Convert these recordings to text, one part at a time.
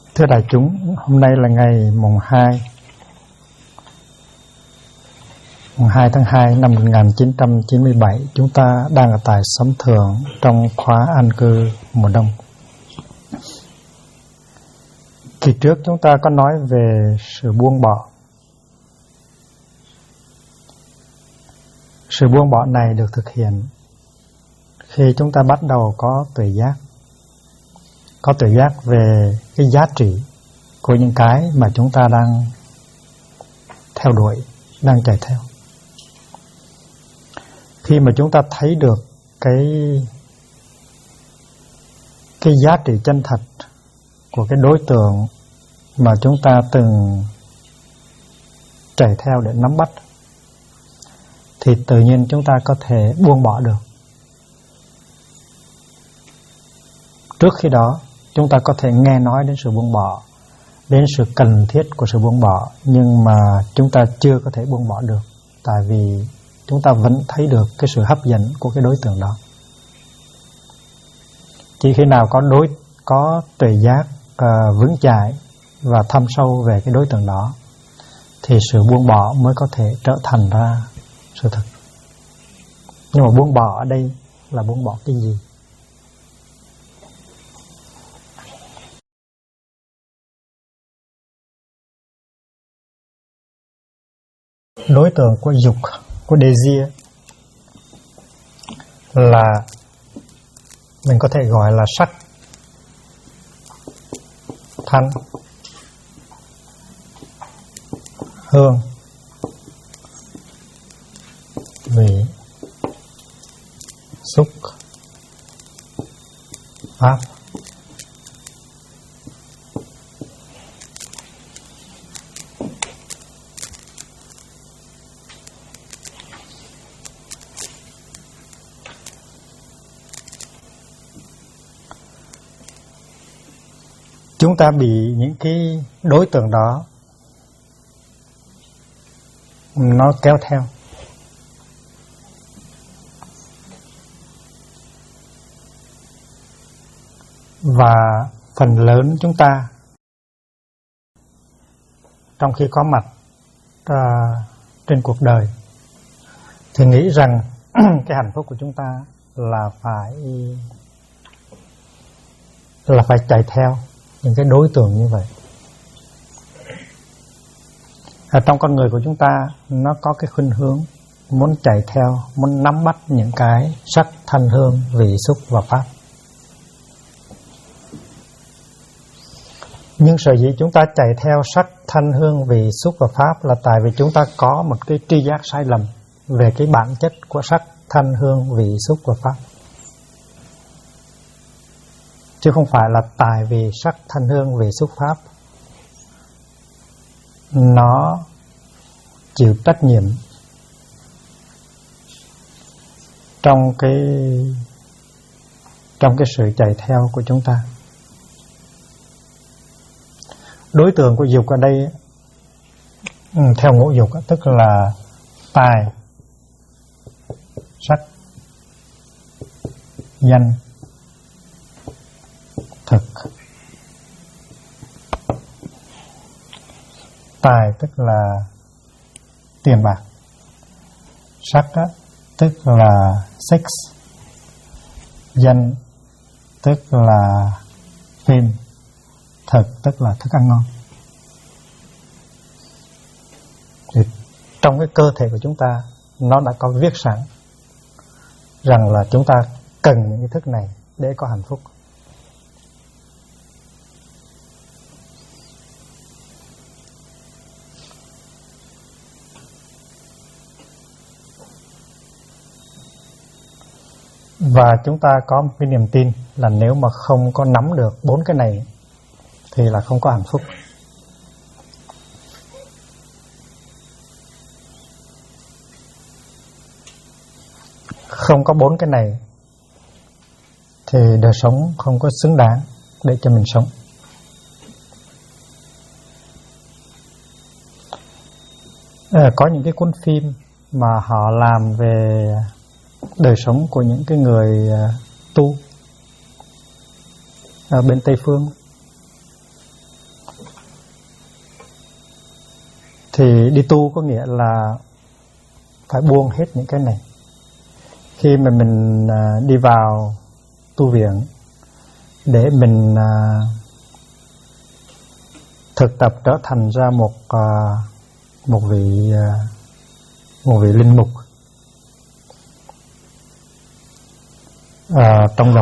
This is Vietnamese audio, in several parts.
Thưa đại chúng, hôm nay là ngày mùng 2 tháng 2 năm 1997. Chúng ta đang ở tại Xóm Thượng trong khóa an cư mùa đông. Kỳ trước chúng ta có nói về sự buông bỏ. Sự buông bỏ này được thực hiện khi chúng ta bắt đầu có tuệ giác. Có tuệ giác về cái giá trị của những cái mà chúng ta đang theo đuổi, đang chạy theo. Khi mà chúng ta thấy được cái giá trị chân thật của cái đối tượng mà chúng ta từng chạy theo để nắm bắt, thì tự nhiên chúng ta có thể buông bỏ được. Trước khi đó, chúng ta có thể nghe nói đến sự buông bỏ, đến sự cần thiết của sự buông bỏ, nhưng mà chúng ta chưa có thể buông bỏ được, tại vì chúng ta vẫn thấy được cái sự hấp dẫn của cái đối tượng đó. Chỉ khi nào có tuệ giác vững chãi và thâm sâu về cái đối tượng đó, thì sự buông bỏ mới có thể trở thành ra sự thật. Nhưng mà buông bỏ ở đây là buông bỏ cái gì? Đối tượng của dục, của desire, là mình có thể gọi là sắc, thanh, hương, vị, xúc, pháp. Chúng ta bị những cái đối tượng đó nó kéo theo. Và phần lớn chúng ta trong khi có mặt trên cuộc đời thì nghĩ rằng cái hạnh phúc của chúng ta là phải chạy theo những cái đối tượng như vậy. Trong con người của chúng ta nó có cái khuynh hướng muốn chạy theo, muốn nắm bắt những cái sắc, thanh, hương, vị, xúc và pháp. Nhưng sở dĩ chúng ta chạy theo sắc, thanh, hương, vị, xúc và pháp là tại vì chúng ta có một cái tri giác sai lầm về cái bản chất của sắc, thanh, hương, vị, xúc và pháp. Chứ không phải là tại vì sắc, thanh, hương, vị, xúc, pháp nó chịu trách nhiệm trong cái sự chạy theo của chúng ta. Đối tượng của dục ở đây theo ngũ dục tức là tài, sắc, danh, thực. Tài tức là tiền bạc, sắc tức là sex, danh tức là phim, thực tức là thức ăn ngon. Thì trong cái cơ thể của chúng ta nó đã có viết sẵn rằng là chúng ta cần những cái thức này để có hạnh phúc. Và chúng ta có một cái niềm tin là nếu mà không có nắm được 4 cái này thì là không có hạnh phúc. Không có 4 cái này thì đời sống không có xứng đáng để cho mình sống. Có những cái cuốn phim mà họ làm về đời sống của những cái người tu ở bên Tây Phương, Thì đi tu có nghĩa là phải buông hết những cái này. Khi mà mình đi vào tu viện để mình thực tập trở thành ra một vị linh mục trong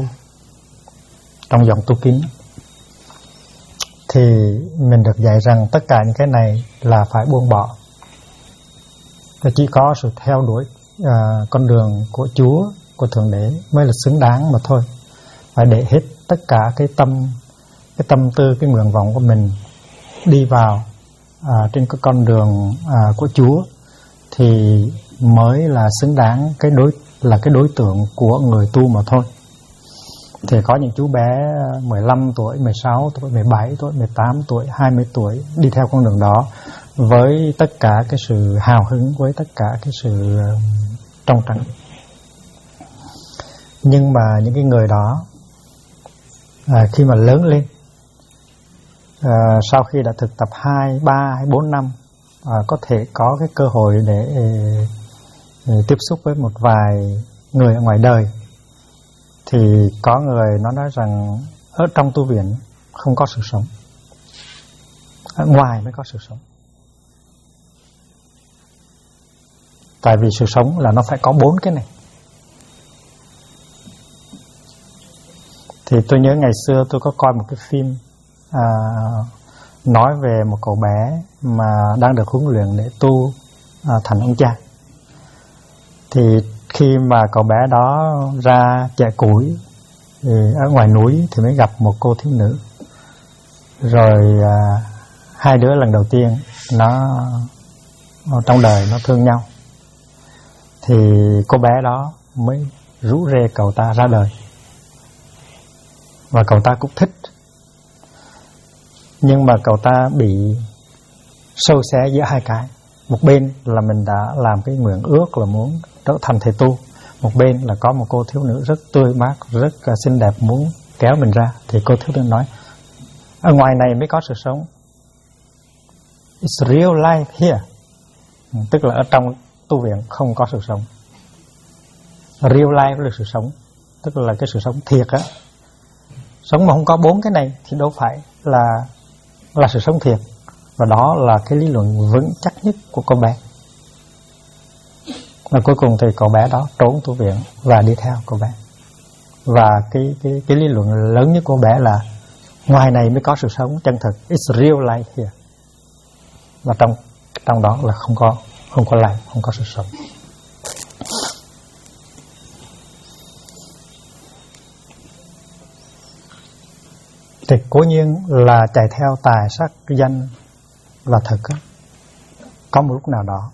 dòng tu kín, thì mình được dạy rằng tất cả những cái này là phải buông bỏ, và chỉ có sự theo đuổi con đường của Chúa, của Thượng Đế mới là xứng đáng mà thôi. Phải để hết tất cả cái tâm tư, cái nguyện vọng của mình đi vào trên cái con đường của Chúa, thì mới là xứng đáng cái đối tượng của người tu mà thôi. Thì có những chú bé 15 tuổi, 16 tuổi, 17 tuổi, 18 tuổi, 20 tuổi đi theo con đường đó với tất cả cái sự hào hứng, với tất cả cái sự trong trắng. Nhưng mà những cái người đó khi mà lớn lên, sau khi đã thực tập 2, 3 hay 4 năm, có thể có cái cơ hội để tiếp xúc với một vài người ở ngoài đời, thì có người nó nói rằng ở trong tu viện không có sự sống, ở ngoài mới có sự sống. Tại vì sự sống là nó phải có 4 cái này. Thì tôi nhớ ngày xưa tôi có coi một cái phim nói về một cậu bé mà đang được huấn luyện để tu thành ông cha. Thì khi mà cậu bé đó ra chẻ củi thì ở ngoài núi thì mới gặp một cô thiếu nữ. Rồi hai đứa lần đầu tiên nó trong đời nó thương nhau, thì cô bé đó mới rủ rê cậu ta ra đời, và cậu ta cũng thích. Nhưng mà cậu ta bị sâu xé giữa hai cái. Một bên là mình đã làm cái nguyện ước là muốn trở thành thầy tu, một bên là có một cô thiếu nữ rất tươi mát, rất xinh đẹp muốn kéo mình ra. Thì cô thiếu nữ nói, ở ngoài này mới có sự sống. It's real life here. Tức là ở trong tu viện không có sự sống. Real life là sự sống, tức là cái sự sống thiệt á. Sống mà không có 4 cái này thì đâu phải là sự sống thiệt. Và đó là cái lý luận vững chắc nhất của cô bé. Và cuối cùng thì cậu bé đó trốn tu viện và đi theo cô bé. Và cái lý luận lớn nhất của cô bé là ngoài này mới có sự sống chân thực. It's real life here. Và trong đó là không có life, không có sự sống. Thì cố nhiên là chạy theo tài sắc danh và thực á, có một lúc nào đó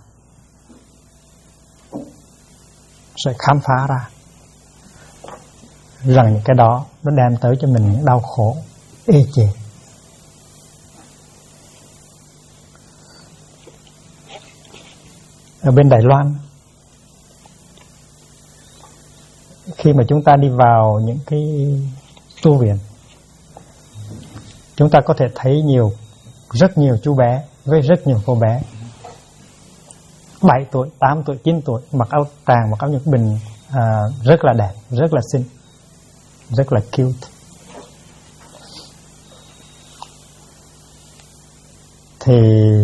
sẽ khám phá ra rằng những cái đó nó đem tới cho mình những đau khổ ê chề. Ở bên Đài Loan, khi mà chúng ta đi vào những cái tu viện, chúng ta có thể thấy rất nhiều chú bé với rất nhiều cô bé 7 tuổi, 8 tuổi, 9 tuổi mặc áo tràng, mặc áo nhật bình, rất là đẹp, rất là xinh, rất là cute. Thì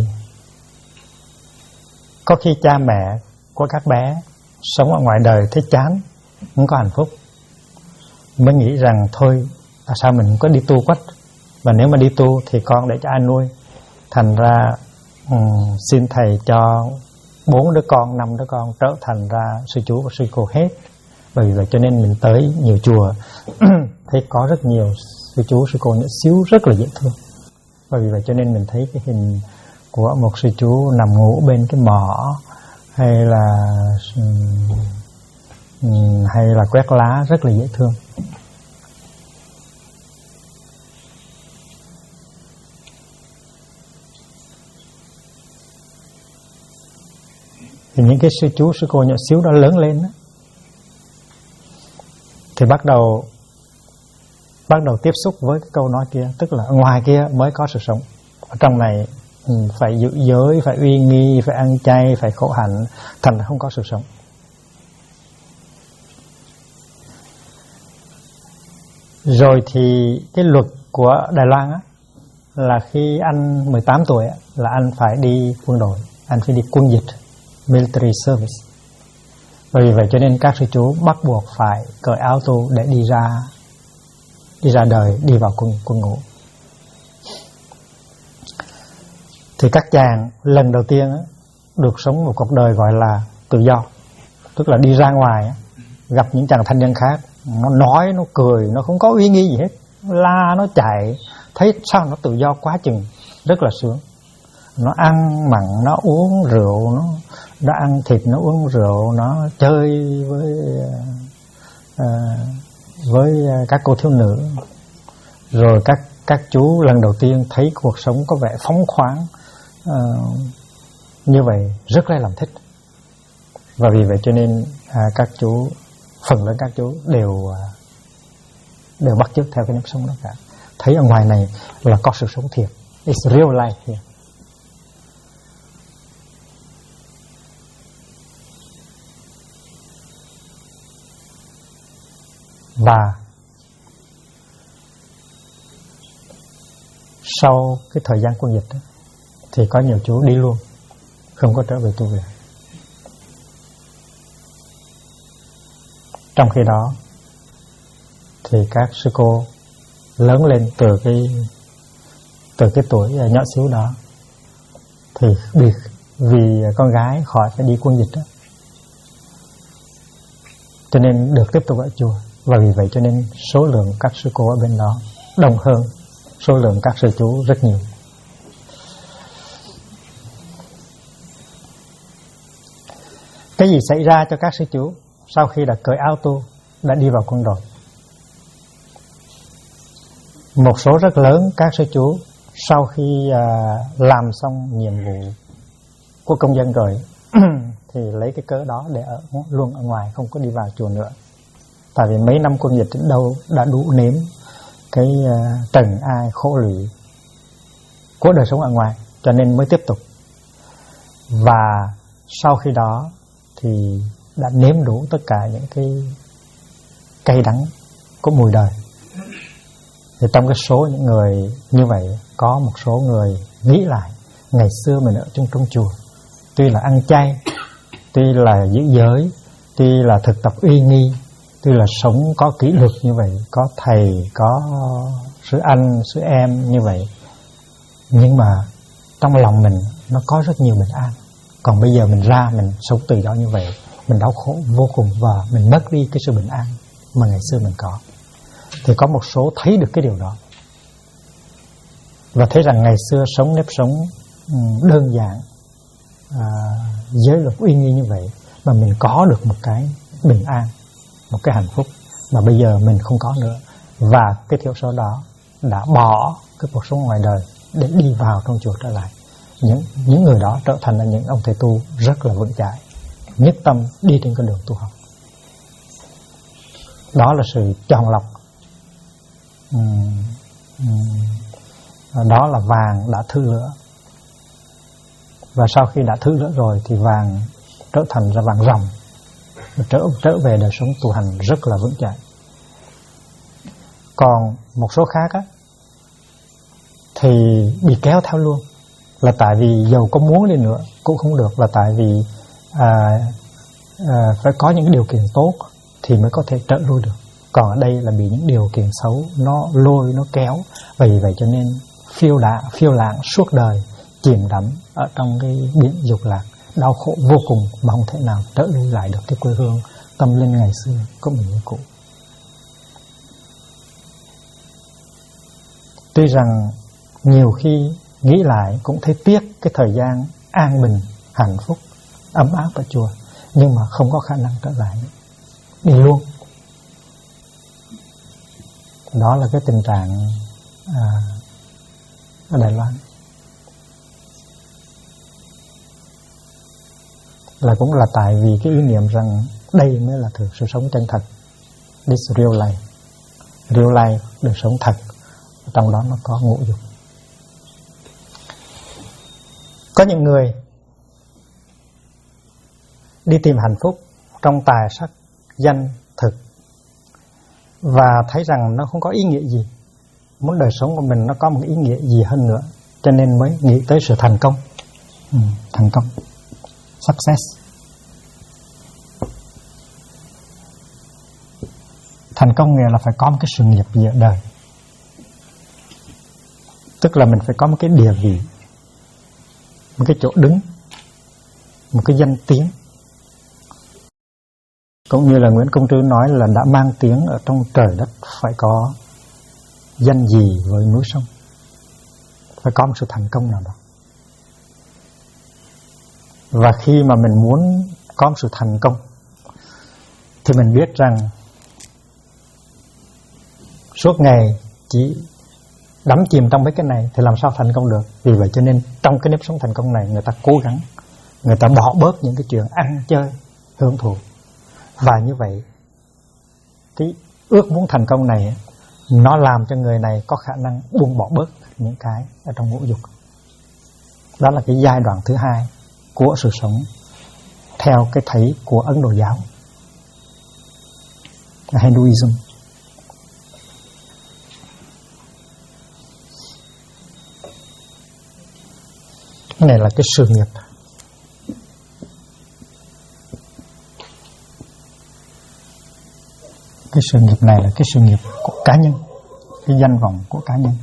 có khi cha mẹ của các bé sống ở ngoài đời thấy chán, không có hạnh phúc, mới nghĩ rằng thôi sao mình có đi tu quách, và nếu mà đi tu thì con để cho ai nuôi. Thành ra xin thầy cho 4 đứa con, 5 đứa con trở thành ra sư chú và sư cô hết. Bởi vậy cho nên mình tới nhiều chùa thấy có rất nhiều sư chú, sư cô nhỏ xíu rất là dễ thương. Bởi vậy cho nên mình thấy cái hình của một sư chú nằm ngủ bên cái mỏ, hay là quét lá rất là dễ thương. Thì những cái sư chú, sư cô nhỏ xíu đó lớn lên đó, thì bắt đầu tiếp xúc với cái câu nói kia. Tức là ở ngoài kia mới có sự sống, ở trong này phải giữ giới, phải uy nghi, phải ăn chay, phải khổ hạnh, thành ra không có sự sống. Rồi thì cái luật của Đài Loan á, là khi anh 18 tuổi á, là anh phải đi quân đội, anh phải đi quân dịch, military service. Vì vậy cho nên các sư chú bắt buộc phải cởi áo tu để đi ra đời, đi vào quân ngũ. Thì các chàng lần đầu tiên á, được sống một cuộc đời gọi là tự do, tức là đi ra ngoài á, gặp những chàng thanh niên khác, nó nói, nó cười, nó không có uy nghi gì hết, nó la, nó chạy, thấy sao nó tự do quá chừng, rất là sướng. Nó ăn mặn, nó uống rượu, nó ăn thịt, nó uống rượu, nó chơi với các cô thiếu nữ. Rồi các chú lần đầu tiên thấy cuộc sống có vẻ phóng khoáng như vậy, rất là làm thích. Và vì vậy cho nên các chú, phần lớn các chú đều bắt chước theo cái nếp sống đó cả. Thấy ở ngoài này là có sự sống thiệt, it's real life here. Và sau cái thời gian quân dịch đó, thì có nhiều chú đi luôn, không có trở về tu viện. Trong khi đó thì các sư cô lớn lên từ cái tuổi nhỏ xíu đó, thì vì con gái khỏi phải đi quân dịch đó, cho nên được tiếp tục ở chùa. Và vì vậy cho nên số lượng các sư cô ở bên đó đông hơn số lượng các sư chú rất nhiều. Cái gì xảy ra cho các sư chú sau khi đã cởi áo tu, đã đi vào quân đội? Một số rất lớn các sư chú sau khi làm xong nhiệm vụ của công dân rồi thì lấy cái cớ đó để ở luôn ở ngoài, không có đi vào chùa nữa. Tại vì mấy năm quân dịch đến đâu đã đủ nếm cái trần ai khổ lụy của đời sống ở ngoài, cho nên mới tiếp tục. Và sau khi đó thì đã nếm đủ tất cả những cái cay đắng của mùi đời. Thì trong cái số những người như vậy, có một số người nghĩ lại ngày xưa mình ở trong chùa, tuy là ăn chay, tuy là giữ giới, tuy là thực tập uy nghi, tuy là sống có kỷ luật như vậy, có thầy, có sư anh, sư em như vậy, nhưng mà trong lòng mình nó có rất nhiều bình an. Còn bây giờ mình ra mình sống tự do như vậy, mình đau khổ vô cùng và mình mất đi cái sự bình an mà ngày xưa mình có. Thì có một số thấy được cái điều đó và thấy rằng ngày xưa sống nếp sống đơn giản, giới luật uy nghi như vậy mà mình có được một cái bình an, một cái hạnh phúc mà bây giờ mình không có nữa. Và cái thiểu số đó đã bỏ cái cuộc sống ngoài đời để đi vào trong chùa trở lại. Những người đó trở thành là những ông thầy tu rất là vững chãi, nhất tâm đi trên con đường tu học. Đó là sự chọn lọc. Đó là vàng đã thử lửa. Và sau khi đã thử lửa rồi thì vàng trở thành ra vàng ròng, trở về đời sống tu hành rất là vững chãi. Còn một số khác á, thì bị kéo theo luôn, là tại vì dầu có muốn đi nữa cũng không được, là tại vì phải có những điều kiện tốt thì mới có thể trở lui được. Còn ở đây là bị những điều kiện xấu nó lôi, nó kéo. Vì vậy cho nên phiêu lãng suốt đời, chìm đắm ở trong cái biển dục lạc, đau khổ vô cùng mà không thể nào trở lui lại được cái quê hương tâm linh ngày xưa của mình như cũ. Tuy rằng nhiều khi nghĩ lại cũng thấy tiếc cái thời gian an bình, hạnh phúc, ấm áp ở chùa, nhưng mà không có khả năng trở lại nữa, đi luôn. Đó là cái tình trạng ở Đài Loan. Là cũng là tại vì cái ý niệm rằng đây mới là thực sự sống chân thật. This real life. Real life, đời sống thật. Trong đó nó có ngũ dục. Có những người đi tìm hạnh phúc trong tài sắc, danh, thực và thấy rằng nó không có ý nghĩa gì, muốn đời sống của mình nó có một ý nghĩa gì hơn nữa, cho nên mới nghĩ tới sự thành công. Thành công, success. Thành công nghĩa là phải có một cái sự nghiệp gì ở đời, tức là mình phải có một cái địa vị, một cái chỗ đứng, một cái danh tiếng. Cũng như là Nguyễn Công Trứ nói là đã mang tiếng ở trong trời đất, phải có danh gì với núi sông, phải có một sự thành công nào đó. Và khi mà mình muốn có một sự thành công thì mình biết rằng suốt ngày chỉ đắm chìm trong mấy cái này thì làm sao thành công được. Vì vậy cho nên trong cái nếp sống thành công này, người ta cố gắng, người ta bỏ bớt những cái chuyện ăn chơi hưởng thụ. Và như vậy cái ước muốn thành công này nó làm cho người này có khả năng buông bỏ bớt những cái ở trong ngũ dục. Đó là cái giai đoạn thứ hai của sự sống theo cái thấy của Ấn Độ giáo, Hinduism. Cái này là cái sự nghiệp. Cái sự nghiệp này là cái sự nghiệp của cá nhân, cái danh vọng của cá nhân.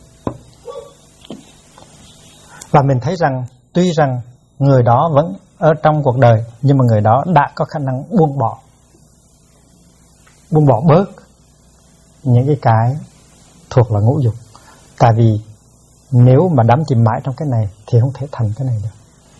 Và mình thấy rằng tuy rằng người đó vẫn ở trong cuộc đời, nhưng mà người đó đã có khả năng buông bỏ bớt những cái thuộc là ngũ dục. Tại vì nếu mà đắm chìm mãi trong cái này thì không thể thành cái này được.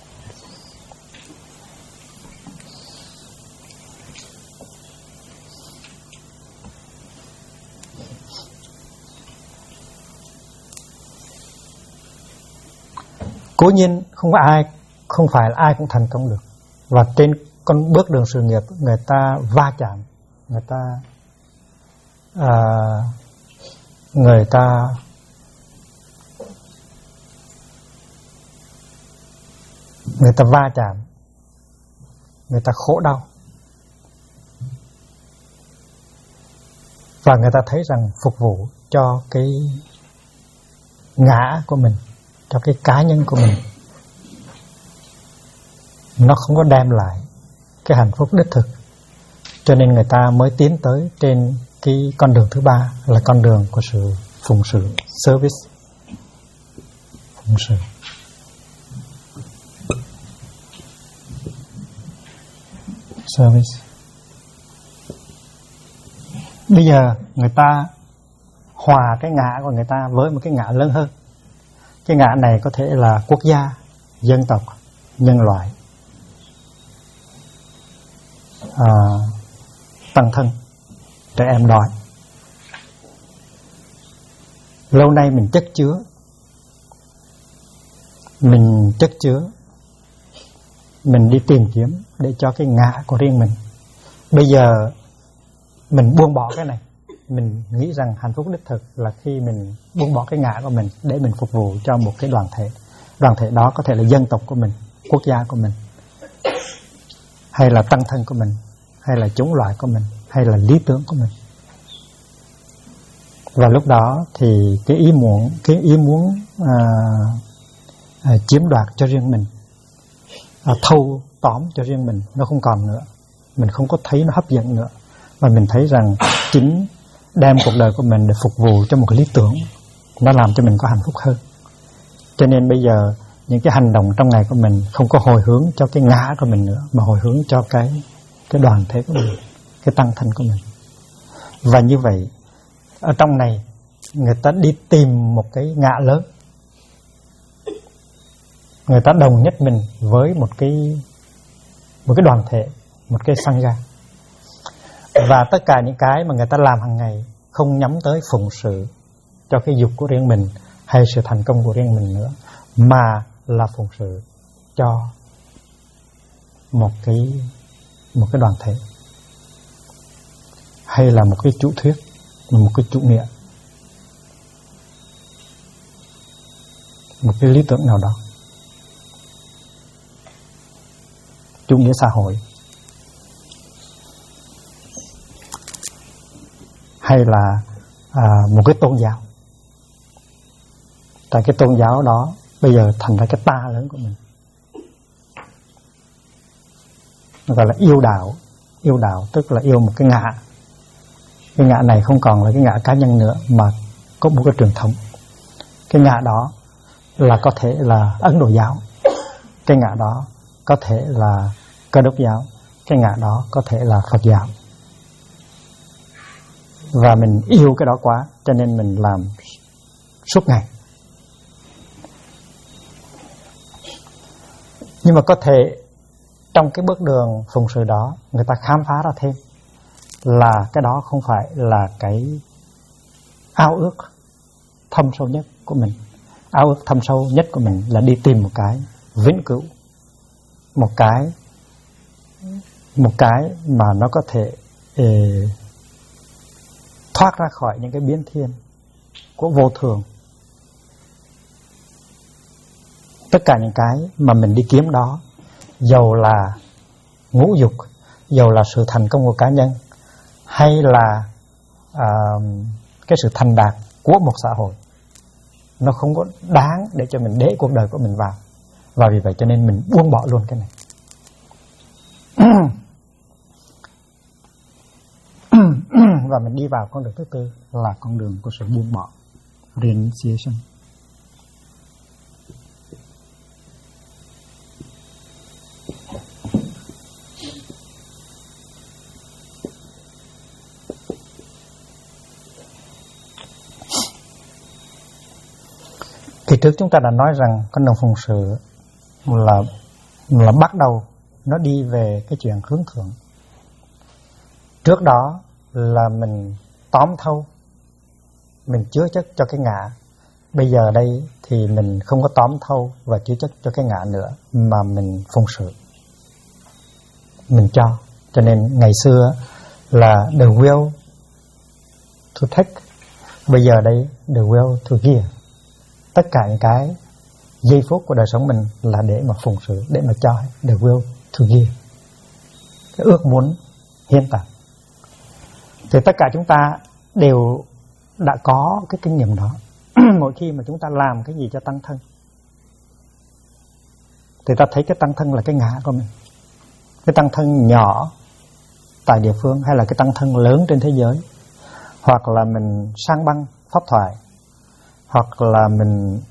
Cố nhiên không phải là ai cũng thành công được. Và trên con bước đường sự nghiệp, người ta va chạm, người ta va chạm, người ta khổ đau, và người ta thấy rằng phục vụ cho cái ngã của mình, cho cái cá nhân của mình, nó không có đem lại cái hạnh phúc đích thực. Cho nên người ta mới tiến tới trên cái con đường thứ ba, là con đường của sự phụng sự, service, phụng sự. Service. Bây giờ người ta hòa cái ngã của người ta với một cái ngã lớn hơn. Cái ngã này có thể là quốc gia, dân tộc, nhân loại, tăng thân, trẻ em đói. Lâu nay mình chất chứa, mình đi tìm kiếm để cho cái ngã của riêng mình. Bây giờ mình buông bỏ cái này. Mình nghĩ rằng hạnh phúc đích thực là khi mình buông bỏ cái ngã của mình để mình phục vụ cho một cái đoàn thể. Đoàn thể đó có thể là dân tộc của mình, quốc gia của mình, hay là tăng thân của mình, hay là chủng loại của mình, hay là lý tưởng của mình. Và lúc đó thì cái ý muốn chiếm đoạt cho riêng mình, thâu tóm cho riêng mình, nó không còn nữa. Mình không có thấy nó hấp dẫn nữa, mà mình thấy rằng chính đem cuộc đời của mình để phục vụ cho một cái lý tưởng, nó làm cho mình có hạnh phúc hơn. Cho nên bây giờ những cái hành động trong ngày của mình không có hồi hướng cho cái ngã của mình nữa, mà hồi hướng cho cái đoàn thể của mình, cái tăng thân của mình. Và như vậy ở trong này người ta đi tìm một cái ngã lớn, người ta đồng nhất mình với một cái đoàn thể, một cái sangha. Và tất cả những cái mà người ta làm hàng ngày không nhắm tới phụng sự cho cái dục của riêng mình hay sự thành công của riêng mình nữa, mà là phụng sự cho một cái đoàn thể, hay là một cái chủ thuyết, một cái chủ nghĩa, một cái lý tưởng nào đó. chủ nghĩa xã hội, hay là một cái tôn giáo. Tại cái tôn giáo đó bây giờ thành ra cái ta lớn của mình, nó gọi là yêu đạo. Yêu đạo tức là yêu một cái ngã. Cái ngã này không còn là cái ngã cá nhân nữa, mà có một cái truyền thống. Cái ngã đó là có thể là Ấn Độ giáo, cái ngã đó có thể là Cơ đốc giáo, cái ngã đó có thể là Phật giáo. Và mình yêu cái đó quá, cho nên mình làm suốt ngày. Nhưng mà có thể trong cái bước đường phụng sự đó, người ta khám phá ra thêm là cái đó không phải là cái ao ước thâm sâu nhất của mình. Ao ước thâm sâu nhất của mình là đi tìm một cái vĩnh cửu, một cái mà nó có thể thoát ra khỏi những cái biến thiên của vô thường. Tất cả những cái mà mình đi kiếm đó, dầu là ngũ dục, dầu là sự thành công của cá nhân, hay là cái sự thành đạt của một xã hội, nó không có đáng để cho mình để cuộc đời của mình vào. Và vì vậy cho nên mình buông bỏ luôn cái này. Và mình đi vào con đường thứ tư là con đường của sự buông bỏ, renunciation. Thì trước chúng ta đã nói rằng con đường phụng sự là bắt đầu nó đi về cái chuyện hướng thượng. Trước đó là mình tóm thâu, mình chứa chất cho cái ngã. Bây giờ đây thì mình không có tóm thâu và chứa chất cho cái ngã nữa, mà mình phụng sự, mình cho. Cho nên ngày xưa là the will to take, bây giờ đây the will to give. Tất cả những cái giây phút của đời sống mình là để mà phụng sự, để mà cho, the will to give, cái ước muốn hiến tặng. Thì tất cả chúng ta đều đã có cái kinh nghiệm đó. Mỗi khi mà chúng ta làm cái gì cho tăng thân, thì ta thấy cái tăng thân là cái ngã của mình. Cái tăng thân nhỏ tại địa phương, hay là cái tăng thân lớn trên thế giới, hoặc là mình sang băng pháp thoại, hoặc là mình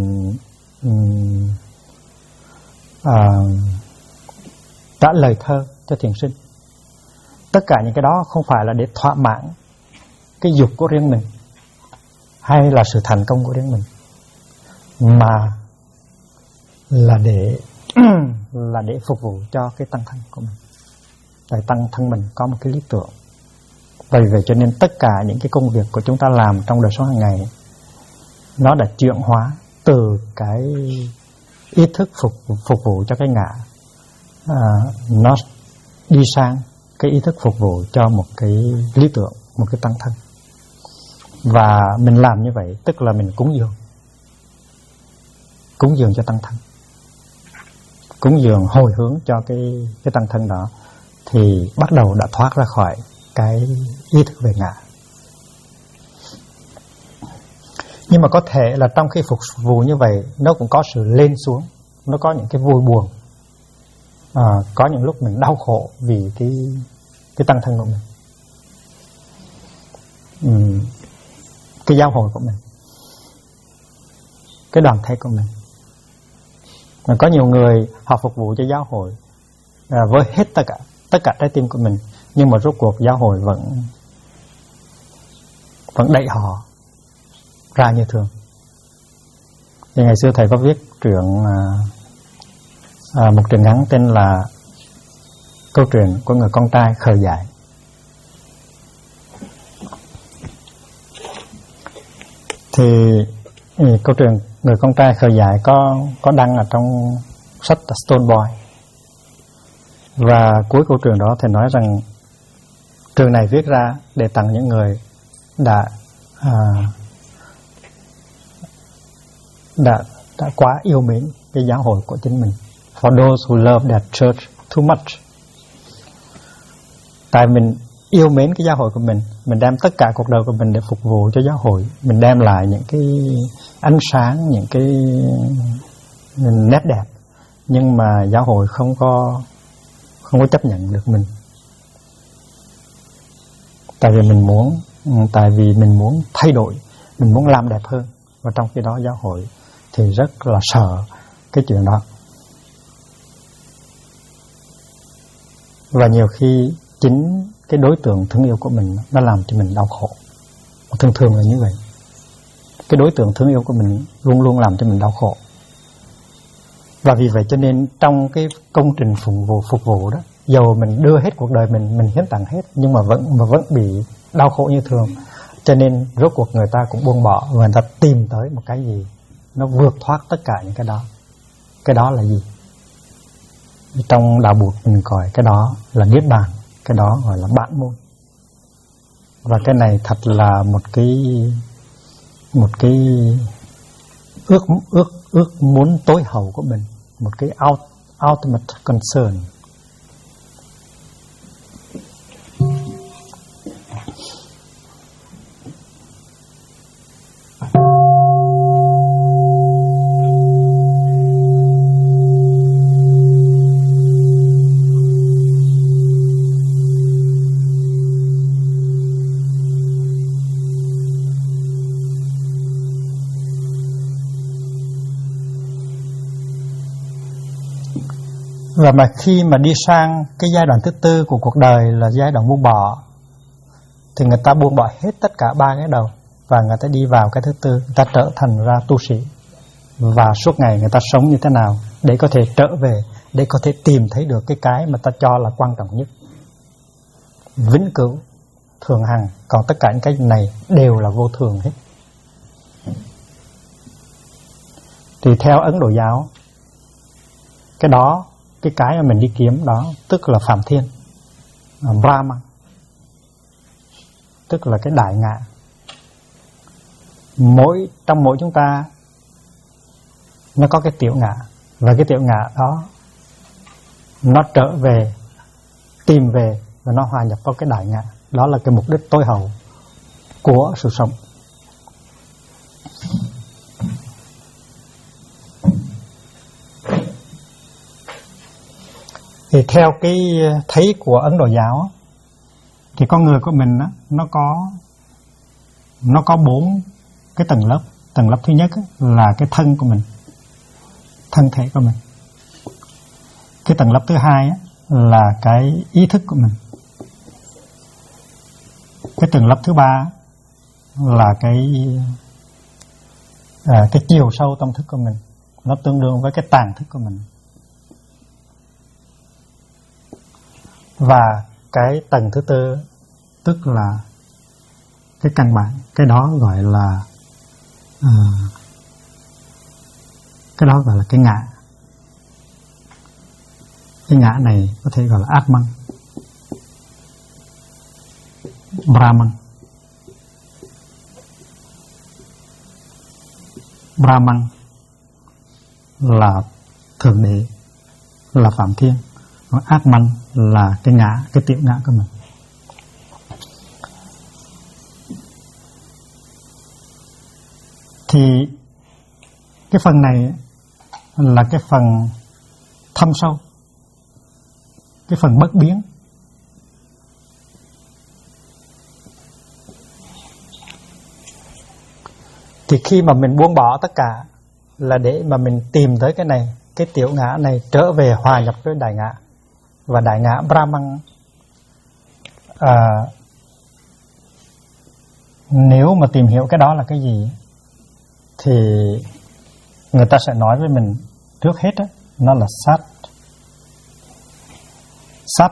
trả lời thơ cho thiền sinh. Tất cả những cái đó không phải là để thỏa mãn cái dục của riêng mình, hay là sự thành công của riêng mình, mà là để phục vụ cho cái tăng thân của mình. Tại tăng thân mình có một cái lý tưởng. Vì vậy cho nên tất cả những cái công việc của chúng ta làm trong đời sống hàng ngày, nó đã chuyển hóa từ cái ý thức phục vụ cho cái ngã, nó đi sang cái ý thức phục vụ cho một cái lý tưởng, một cái tăng thân. Và mình làm như vậy tức là mình cúng dường cho tăng thân, cúng dường hồi hướng cho cái tăng thân đó, thì bắt đầu đã thoát ra khỏi cái ý thức về ngã. Nhưng mà có thể là trong khi phục vụ như vậy, nó cũng có sự lên xuống, nó có những cái vui buồn, có những lúc mình đau khổ vì cái tăng thân của mình, cái giáo hội của mình, cái đoàn thể của mình. Có nhiều người họ phục vụ cho giáo hội với hết tất cả trái tim của mình, nhưng mà rốt cuộc giáo hội vẫn đẩy họ ra như thường. Thì ngày xưa thầy có viết truyện, một truyện ngắn tên là Câu chuyện của người con trai khờ dại. Thì câu chuyện người con trai khờ dại có đăng ở trong sách Stone Boy. Và cuối câu chuyện đó thầy nói rằng trường này viết ra để tặng những người đã quá yêu mến cái giáo hội của chính mình. For those who love their church too much. Tại mình yêu mến cái giáo hội của mình đem tất cả cuộc đời của mình để phục vụ cho giáo hội, mình đem lại những cái ánh sáng, những cái nét đẹp, nhưng mà giáo hội không có chấp nhận được mình. Tại vì mình muốn thay đổi, mình muốn làm đẹp hơn, và trong khi đó giáo hội thì rất là sợ cái chuyện đó. Và nhiều khi chính cái đối tượng thương yêu của mình nó làm cho mình đau khổ. Thường là như vậy. Cái đối tượng thương yêu của mình luôn luôn làm cho mình đau khổ. Và vì vậy cho nên trong cái công trình phục vụ đó, dầu mình đưa hết cuộc đời mình hiến tặng hết, nhưng mà vẫn bị đau khổ như thường. Cho nên rốt cuộc người ta cũng buông bỏ, và người ta tìm tới một cái gì nó vượt thoát tất cả những cái đó. Cái đó là gì? Trong đạo Bụt mình gọi cái đó là niết bàn, cái đó gọi là bản môn. Và cái này thật là một cái ước muốn tối hậu của mình, một cái ultimate concern. Và mà khi mà đi sang cái giai đoạn thứ tư của cuộc đời là giai đoạn buông bỏ, thì người ta buông bỏ hết tất cả ba cái đầu, và người ta đi vào cái thứ tư, người ta trở thành ra tu sĩ. Và suốt ngày người ta sống như thế nào để có thể trở về, để có thể tìm thấy được cái mà ta cho là quan trọng nhất, vĩnh cửu, thường hằng. Còn tất cả những cái này đều là vô thường hết. Thì theo Ấn Độ giáo, cái mà mình đi kiếm đó tức là Phạm Thiên, Brahman, tức là cái đại ngã. Trong mỗi chúng ta nó có cái tiểu ngã, và cái tiểu ngã đó nó trở về, tìm về, và nó hòa nhập vào cái đại ngã. Đó là cái mục đích tối hậu của sự sống. Thì theo cái thấy của Ấn Độ giáo, thì con người của mình nó có 4 cái tầng lớp. Tầng lớp thứ nhất là cái thân của mình, thân thể của mình. Cái tầng lớp thứ hai là cái ý thức của mình. Cái tầng lớp thứ ba là cái chiều sâu tâm thức của mình, nó tương đương với cái tàng thức của mình. Và cái tầng thứ tư tức là cái căn bản, cái đó gọi là cái ngã. Cái ngã này có thể gọi là Atman, Brahman. Brahman là Thượng Đế, là Phạm Thiên. Còn Atman là cái ngã, cái tiểu ngã của mình. Thì cái phần này là cái phần thâm sâu, cái phần bất biến. Thì khi mà mình buông bỏ tất cả là để mà mình tìm tới cái này, cái tiểu ngã này trở về hòa nhập với đại ngã. Và đại ngã Brahman, nếu mà tìm hiểu cái đó là cái gì, thì người ta sẽ nói với mình trước hết nó là sát. Sát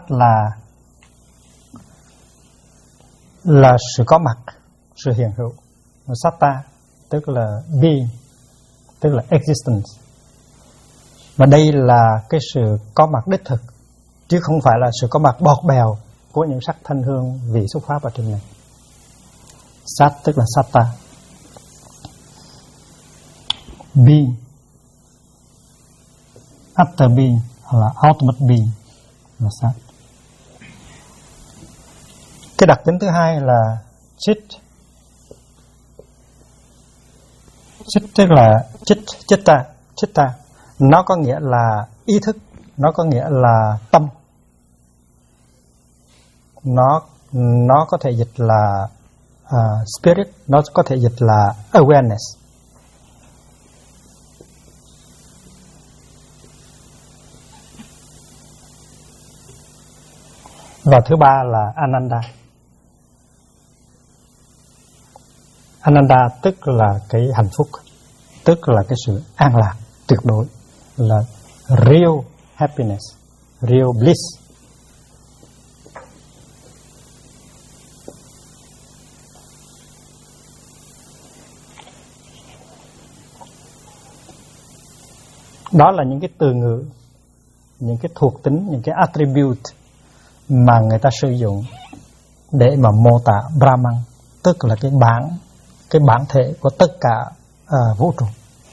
là sự có mặt, sự hiện hữu. Satta tức là being, tức là existence. Và đây là cái sự có mặt đích thực, chứ không phải là sự có mặt bọt bèo của những sắc thanh hương vị xuất pháp ở trên này. Sát tức là Satta, being, after being là ultimate being. là sát. Cái đặc tính thứ hai là chit. Chit tức là chitta. Nó có nghĩa là ý thức, nó có nghĩa là tâm. Nó có thể dịch là spirit, nó có thể dịch là awareness. Và thứ ba là Ananda. Ananda tức là cái hạnh phúc, tức là cái sự an lạc tuyệt đối, là real happiness, real bliss. Đó là những cái từ ngữ, những cái thuộc tính, những cái attribute mà người ta sử dụng để mà mô tả Brahman, tức là cái bản thể của tất cả vũ trụ.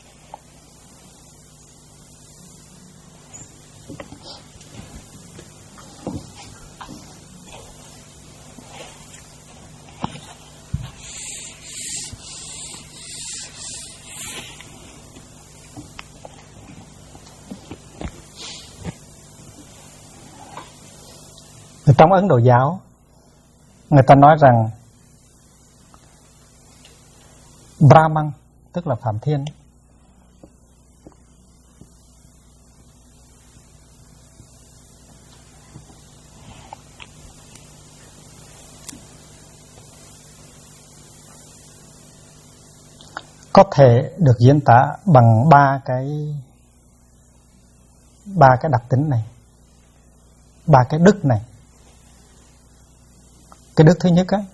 Trong Ấn Độ giáo, người ta nói rằng Brahman tức là Phạm Thiên, có thể được diễn tả bằng ba cái đặc tính này, ba cái đức này. Cái đức thứ nhất á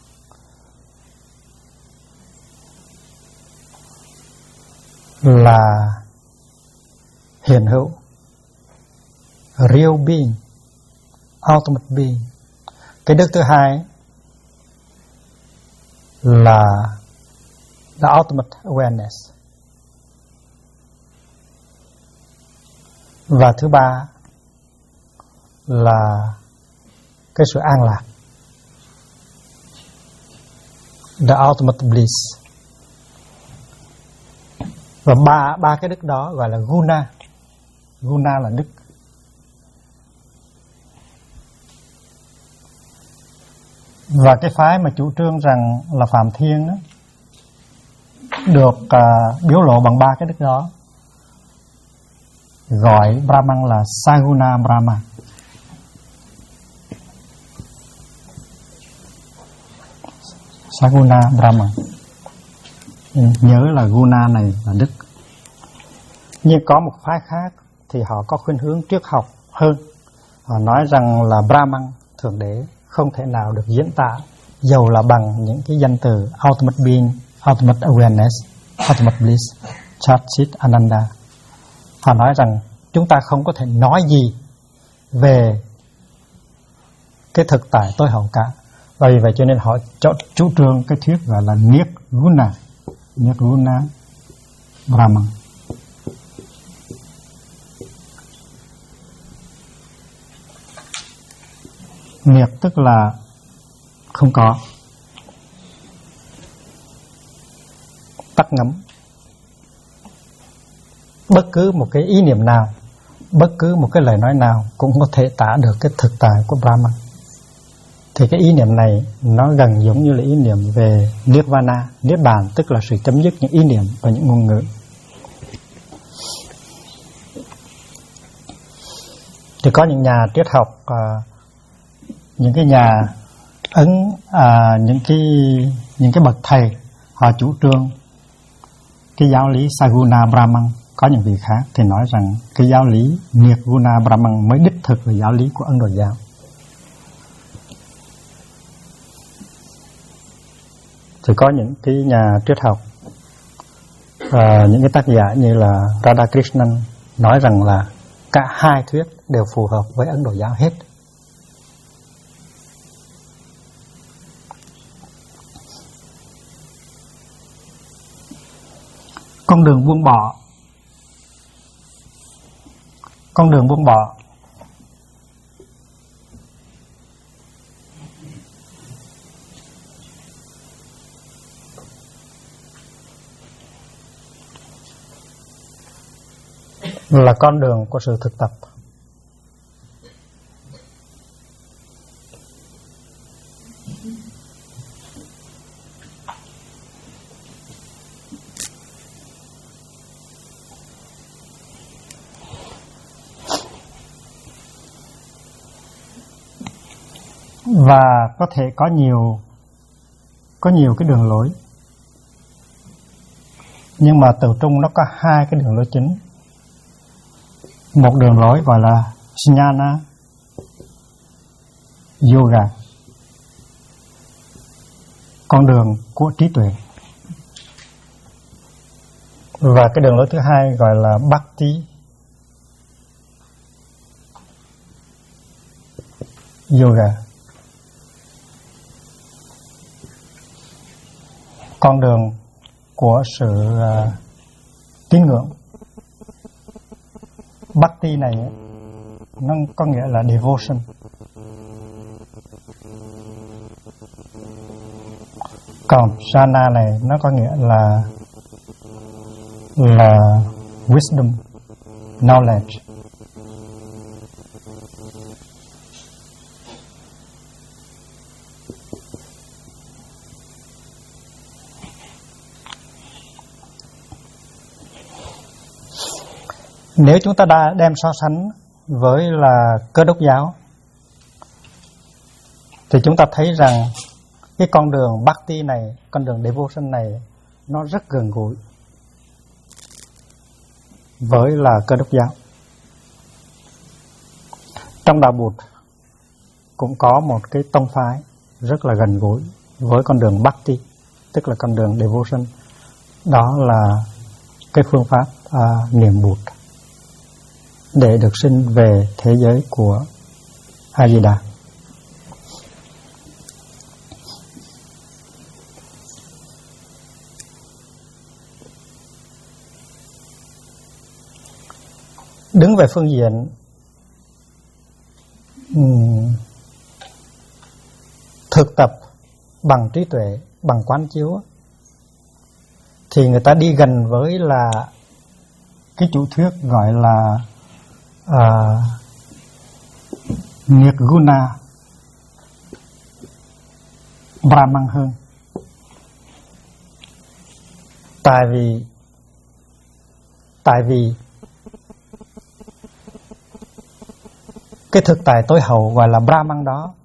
là hiện hữu, real being, ultimate being. Cái đức thứ hai là the ultimate awareness. Và thứ ba là cái sự an lạc, the ultimate bliss. Và ba cái đức đó gọi là guna. Guna là đức. Và cái phái mà chủ trương rằng là Phạm Thiên đó, được biểu lộ bằng ba cái đức đó, gọi Brahman là Saguna Brahma. Saguna Brahman. Nhớ là guna này là đức. Nhưng có một phái khác thì họ có khuynh hướng triết học hơn. Họ nói rằng là Brahman, Thượng Đế, không thể nào được diễn tả dầu là bằng những cái danh từ ultimate being, ultimate awareness, ultimate bliss, Chat Chit Ananda. Họ nói rằng chúng ta không có thể nói gì về cái thực tại tối hậu cả. Và vì vậy cho nên họ chủ trương cái thuyết gọi là Nirguna, Nirguna Brahman. Niết tức là không có, tắt ngấm. Bất cứ một cái ý niệm nào, bất cứ một cái lời nói nào cũng có thể tả được cái thực tại của Brahman. Thì cái ý niệm này nó gần giống như là ý niệm về Nirvana, Niết Bàn, tức là sự chấm dứt những ý niệm và những ngôn ngữ. Thì có những nhà triết học, những cái nhà những cái bậc thầy, họ chủ trương cái giáo lý Saguna Brahman. Có những vị khác thì nói rằng cái giáo lý Nirguna Brahman mới đích thực là giáo lý của Ấn Độ giáo. Thì có những cái nhà triết học, những cái tác giả như là Radhakrishnan nói rằng là cả hai thuyết đều phù hợp với Ấn Độ giáo hết. Con đường buông bỏ. Con đường buông bỏ là con đường của sự thực tập. Và có thể có nhiều cái đường lối, nhưng mà từ trung nó có hai cái đường lối chính. Một đường lối gọi là Jnana Yoga, con đường của trí tuệ. Và cái đường lối thứ hai gọi là Bhakti Yoga, con đường của sự tín ngưỡng. Bhakti này nó có nghĩa là devotion. Còn Jnana này nó có nghĩa là wisdom, knowledge. Nếu chúng ta đã đem so sánh với là Cơ Đốc giáo thì chúng ta thấy rằng cái con đường Bhakti này, con đường devotion này nó rất gần gũi với là Cơ Đốc giáo. Trong đạo Bụt cũng có một cái tông phái rất là gần gũi với con đường Bhakti, tức là con đường devotion. Đó là cái phương pháp niệm Bụt để được sinh về thế giới của A Di Đà. Đứng về phương diện thực tập bằng trí tuệ, bằng quán chiếu, thì người ta đi gần với là cái chủ thuyết gọi là Nirguna Brahman hơn. Tại vì cái thực tại tối hậu gọi là Brahman đó,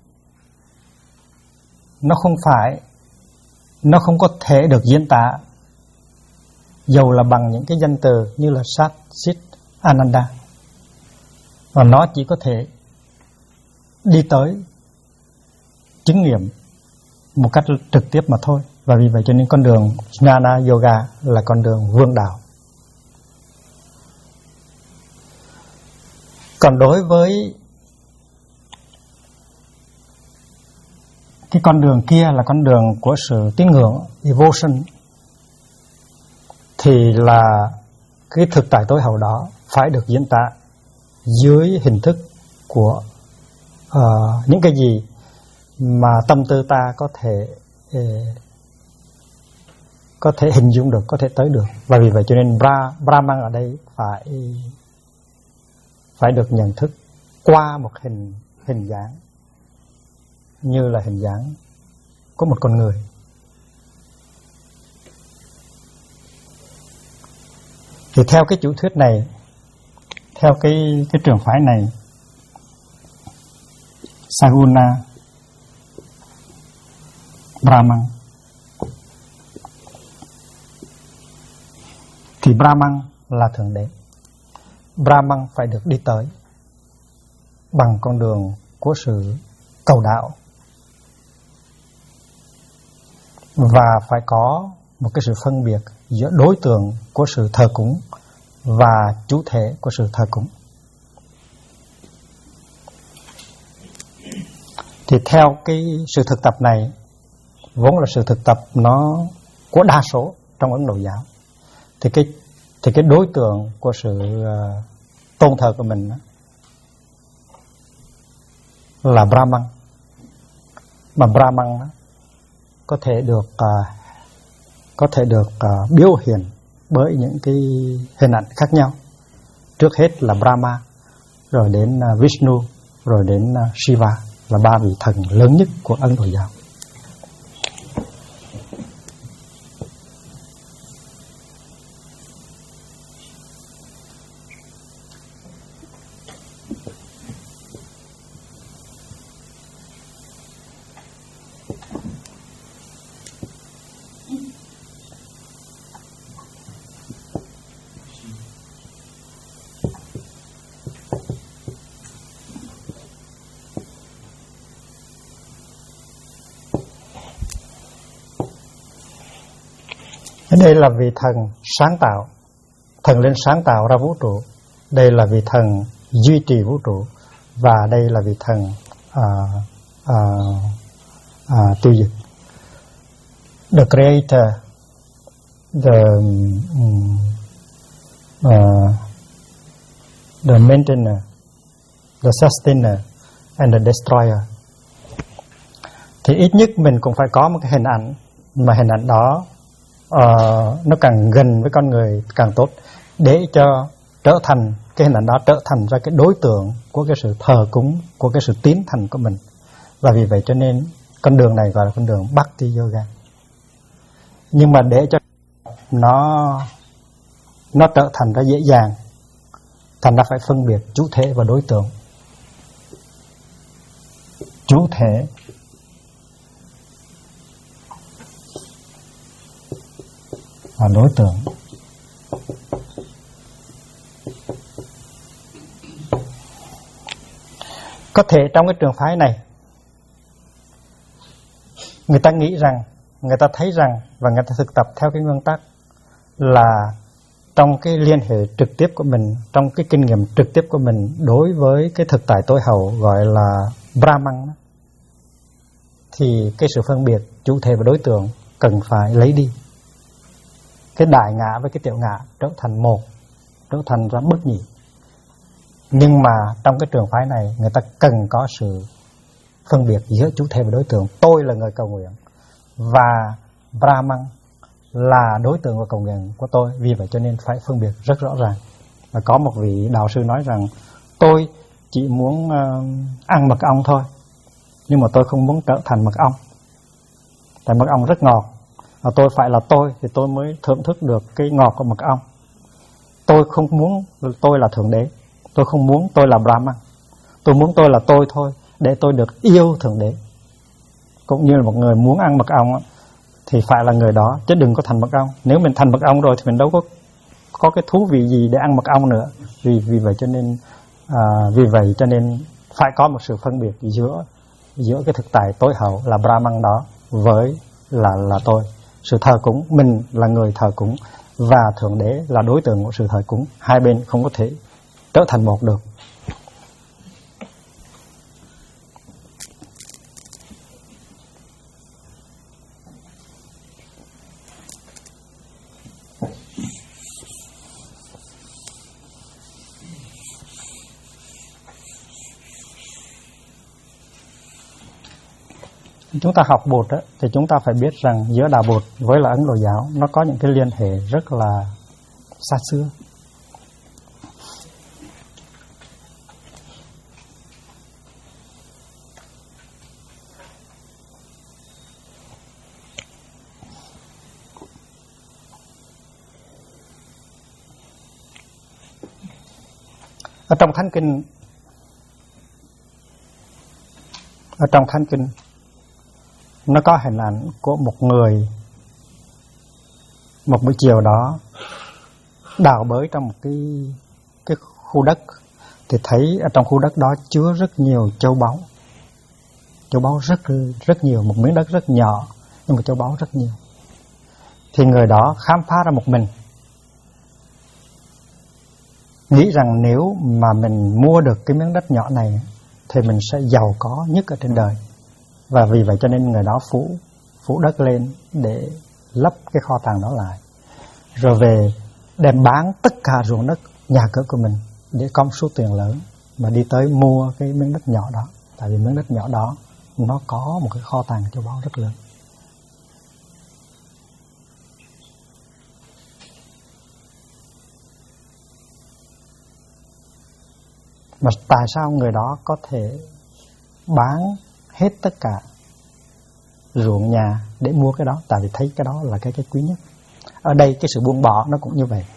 nó không có thể được diễn tả dầu là bằng những cái danh từ như là Sat, Chit, Ananda, và nó chỉ có thể đi tới chứng nghiệm một cách trực tiếp mà thôi. Và vì vậy cho nên con đường Jnana Yoga là con đường vương đạo. Còn đối với cái con đường kia là con đường của sự tín ngưỡng, devotion, thì là cái thực tại tối hậu đó phải được diễn tả dưới hình thức của những cái gì mà tâm tư ta có thể hình dung được, có thể tới được. Và vì vậy cho nên Brahman ở đây phải được nhận thức qua một hình dáng như là hình dáng của một con người. Thì theo cái chủ thuyết này, theo cái trường phái này, Saguna Brahman, thì Brahman là thượng đế. Brahman phải được đi tới bằng con đường của sự cầu đạo, và phải có một cái sự phân biệt giữa đối tượng của sự thờ cúng và chủ thể của sự thờ cúng. Thì theo cái sự thực tập này, vốn là sự thực tập nó của đa số trong Ấn Độ giáo, thì cái đối tượng của sự tôn thờ của mình là Brahman. Mà Brahman có thể được biểu hiện bởi những cái hình ảnh khác nhau. trước hết là Brahma, rồi đến Vishnu, rồi đến Shiva, là 3 vị thần lớn nhất của Ấn Độ giáo. Đây là vị thần sáng tạo, thần linh sáng tạo ra vũ trụ. Đây là vị thần duy trì vũ trụ, và đây là vị thần tiêu diệt. The creator, the maintainer, the sustainer and the destroyer. Thì ít nhất mình cũng phải có một cái hình ảnh, mà hình ảnh đó nó càng gần với con người càng tốt, để cho trở thành cái hình ảnh đó trở thành ra cái đối tượng của cái sự thờ cúng, của cái sự tiến thành của mình. Và vì vậy cho nên con đường này gọi là con đường Bhakti Yoga. Nhưng mà để cho nó trở thành ra dễ dàng, thành ra phải phân biệt chủ thể và đối tượng. Chủ thể và đối tượng. Có thể trong cái trường phái này, người ta nghĩ rằng, người ta thấy rằng, và người ta thực tập theo cái nguyên tắc là trong cái liên hệ trực tiếp của mình, trong cái kinh nghiệm trực tiếp của mình đối với cái thực tại tối hậu gọi là Brahman, thì cái sự phân biệt chủ thể và đối tượng cần phải lấy đi. Cái đại ngã với cái tiểu ngã trở thành một, trở thành ra bất nhị. Nhưng mà trong cái trường phái này, người ta cần có sự phân biệt giữa chủ thể và đối tượng. Tôi là người cầu nguyện, và Brahman là đối tượng của cầu nguyện của tôi. Vì vậy cho nên phải phân biệt rất rõ ràng. Và có một vị đạo sư nói rằng, tôi chỉ muốn ăn mật ong thôi, nhưng mà tôi không muốn trở thành mật ong, tại mật ong rất ngọt. Và tôi phải là tôi thì tôi mới thưởng thức được cái ngọt của mật ong. Tôi không muốn tôi là Thượng Đế, tôi không muốn tôi là Brahman. Tôi muốn tôi là tôi thôi, để tôi được yêu Thượng Đế. Cũng như là một người muốn ăn mật ong thì phải là người đó, chứ đừng có thành mật ong. Nếu mình thành mật ong rồi thì mình đâu có cái thú vị gì để ăn mật ong nữa. Vì vậy cho nên phải có một sự phân biệt giữa cái thực tại tối hậu là Brahman đó với là tôi. Sự thờ cúng, mình là người thờ cúng, và Thượng Đế là đối tượng của sự thờ cúng. Hai bên không có thể trở thành một được. Chúng ta học Bụt thì chúng ta phải biết rằng giữa đạo Bụt với là Ấn Độ giáo nó có những cái liên hệ rất là xa xưa. Ở trong Thánh Kinh nó có hình ảnh của một người, một buổi chiều đó đào bới trong một cái khu đất, thì thấy ở trong khu đất đó chứa rất nhiều châu báu. Châu báu rất nhiều, một miếng đất rất nhỏ nhưng mà châu báu rất nhiều. Thì người đó khám phá ra một mình, nghĩ rằng nếu mà mình mua được cái miếng đất nhỏ này thì mình sẽ giàu có nhất ở trên đời. Và vì vậy cho nên người đó phủ đất lên để lấp cái kho tàng đó lại, rồi về đem bán tất cả ruộng đất, nhà cửa của mình để có một số tiền lớn mà đi tới mua cái miếng đất nhỏ đó. Tại vì miếng đất nhỏ đó nó có một cái kho tàng châu báu rất lớn. Mà tại sao người đó có thể bán hết tất cả ruộng nhà để mua cái đó? Tại vì thấy cái đó là cái quý nhất. Ở đây cái sự buông bỏ nó cũng như vậy.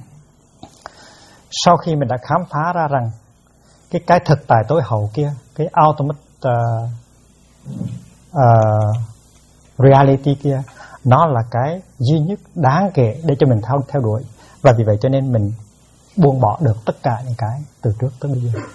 Sau khi mình đã khám phá ra rằng cái thực tại tối hậu kia, cái ultimate reality kia, nó là cái duy nhất đáng kể để cho mình theo đuổi. Và vì vậy cho nên mình buông bỏ được tất cả những cái từ trước tới bây giờ.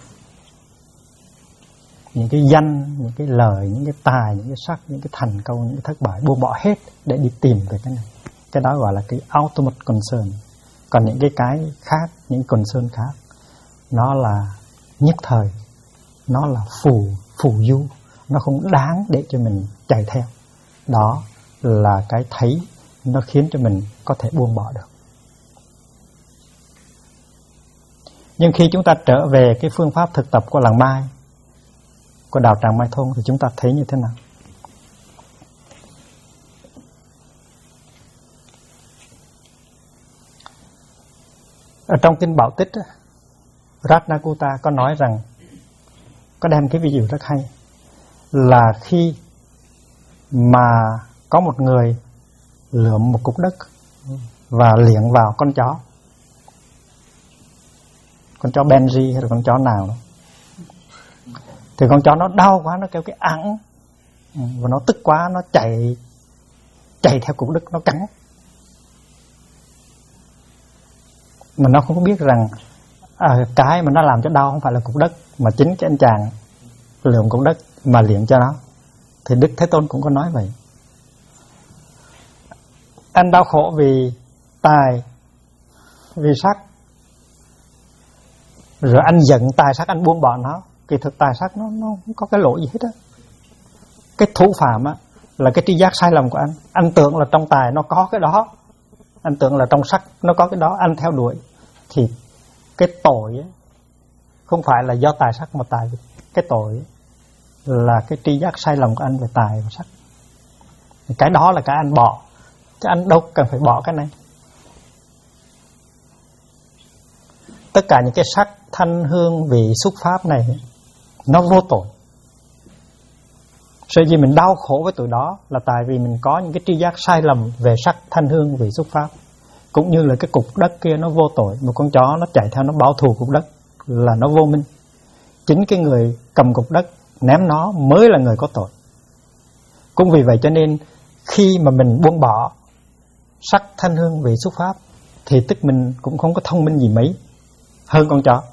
Những cái danh, những cái lời, những cái tài, những cái sắc, những cái thành công, những cái thất bại, buông bỏ hết để đi tìm về cái này. Cái đó gọi là cái ultimate concern. Còn những cái khác, những concern khác, nó là nhất thời, nó là phù du, nó không đáng để cho mình chạy theo. Đó là cái thấy nó khiến cho mình có thể buông bỏ được. Nhưng khi chúng ta trở về cái phương pháp thực tập của làng Mai, của đạo tràng Mai Thôn, thì chúng ta thấy như thế nào? Ở trong kinh Bảo Tích, Ratnakuta có nói rằng, có đem cái ví dụ rất hay, là khi mà có một người lượm một cục đất và liệng vào con chó Benji hay là con chó nào đó, thì con chó nó đau quá, nó kêu cái ẵng, và nó tức quá, nó chạy theo cục đất, nó cắn. Mà nó không có biết rằng cái mà nó làm cho đau không phải là cục đất, mà chính cái anh chàng lượm cục đất mà liệng cho nó. Thì Đức Thế Tôn cũng có nói vậy. Anh đau khổ vì tài, vì sắc, rồi anh giận tài sắc, anh buông bỏ nó. Kỳ thực tài sắc nó không có cái lỗi gì hết á. Cái thủ phạm á là cái tri giác sai lầm của anh. Anh tưởng là trong tài nó có cái đó, anh tưởng là trong sắc nó có cái đó, anh theo đuổi. Thì cái tội ấy, không phải là do tài sắc, mà tại vì cái tội ấy là cái tri giác sai lầm của anh về tài và sắc. Cái đó là cái anh bỏ, chứ anh đâu cần phải bỏ cái này. Tất cả những cái sắc, thanh, hương, vị, xúc pháp này nó vô tội. Sở dĩ mình đau khổ với tụi đó là tại vì mình có những cái tri giác sai lầm về sắc, thanh, hương, vị, xúc pháp. Cũng như là cái cục đất kia nó vô tội. Một con chó nó chạy theo nó báo thù cục đất là nó vô minh. Chính cái người cầm cục đất ném nó mới là người có tội. Cũng vì vậy cho nên khi mà mình buông bỏ sắc, thanh, hương, vị, xúc pháp thì tức mình cũng không có thông minh gì mấy hơn con chó.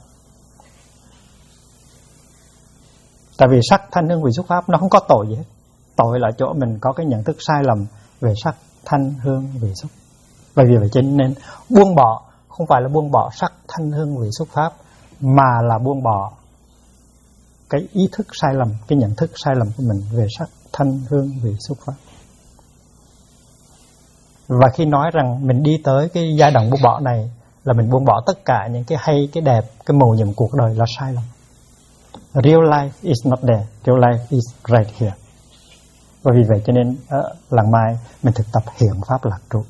Tại vì sắc, thanh, hương, vị, xúc pháp nó không có tội gì hết. Tội là chỗ mình có cái nhận thức sai lầm về sắc, thanh, hương, vị, xúc. Bởi vì vậy cho nên buông bỏ không phải là buông bỏ sắc, thanh, hương, vị, xúc pháp, mà là buông bỏ cái ý thức sai lầm, cái nhận thức sai lầm của mình về sắc, thanh, hương, vị, xúc pháp. Và khi nói rằng mình đi tới cái giai đoạn buông bỏ này là mình buông bỏ tất cả những cái hay, cái đẹp, cái màu nhiệm cuộc đời là sai lầm. Real life is not there, real life is right here. Và vì vậy cho nên ở làng Mai mình thực tập hiện pháp lạc trụ.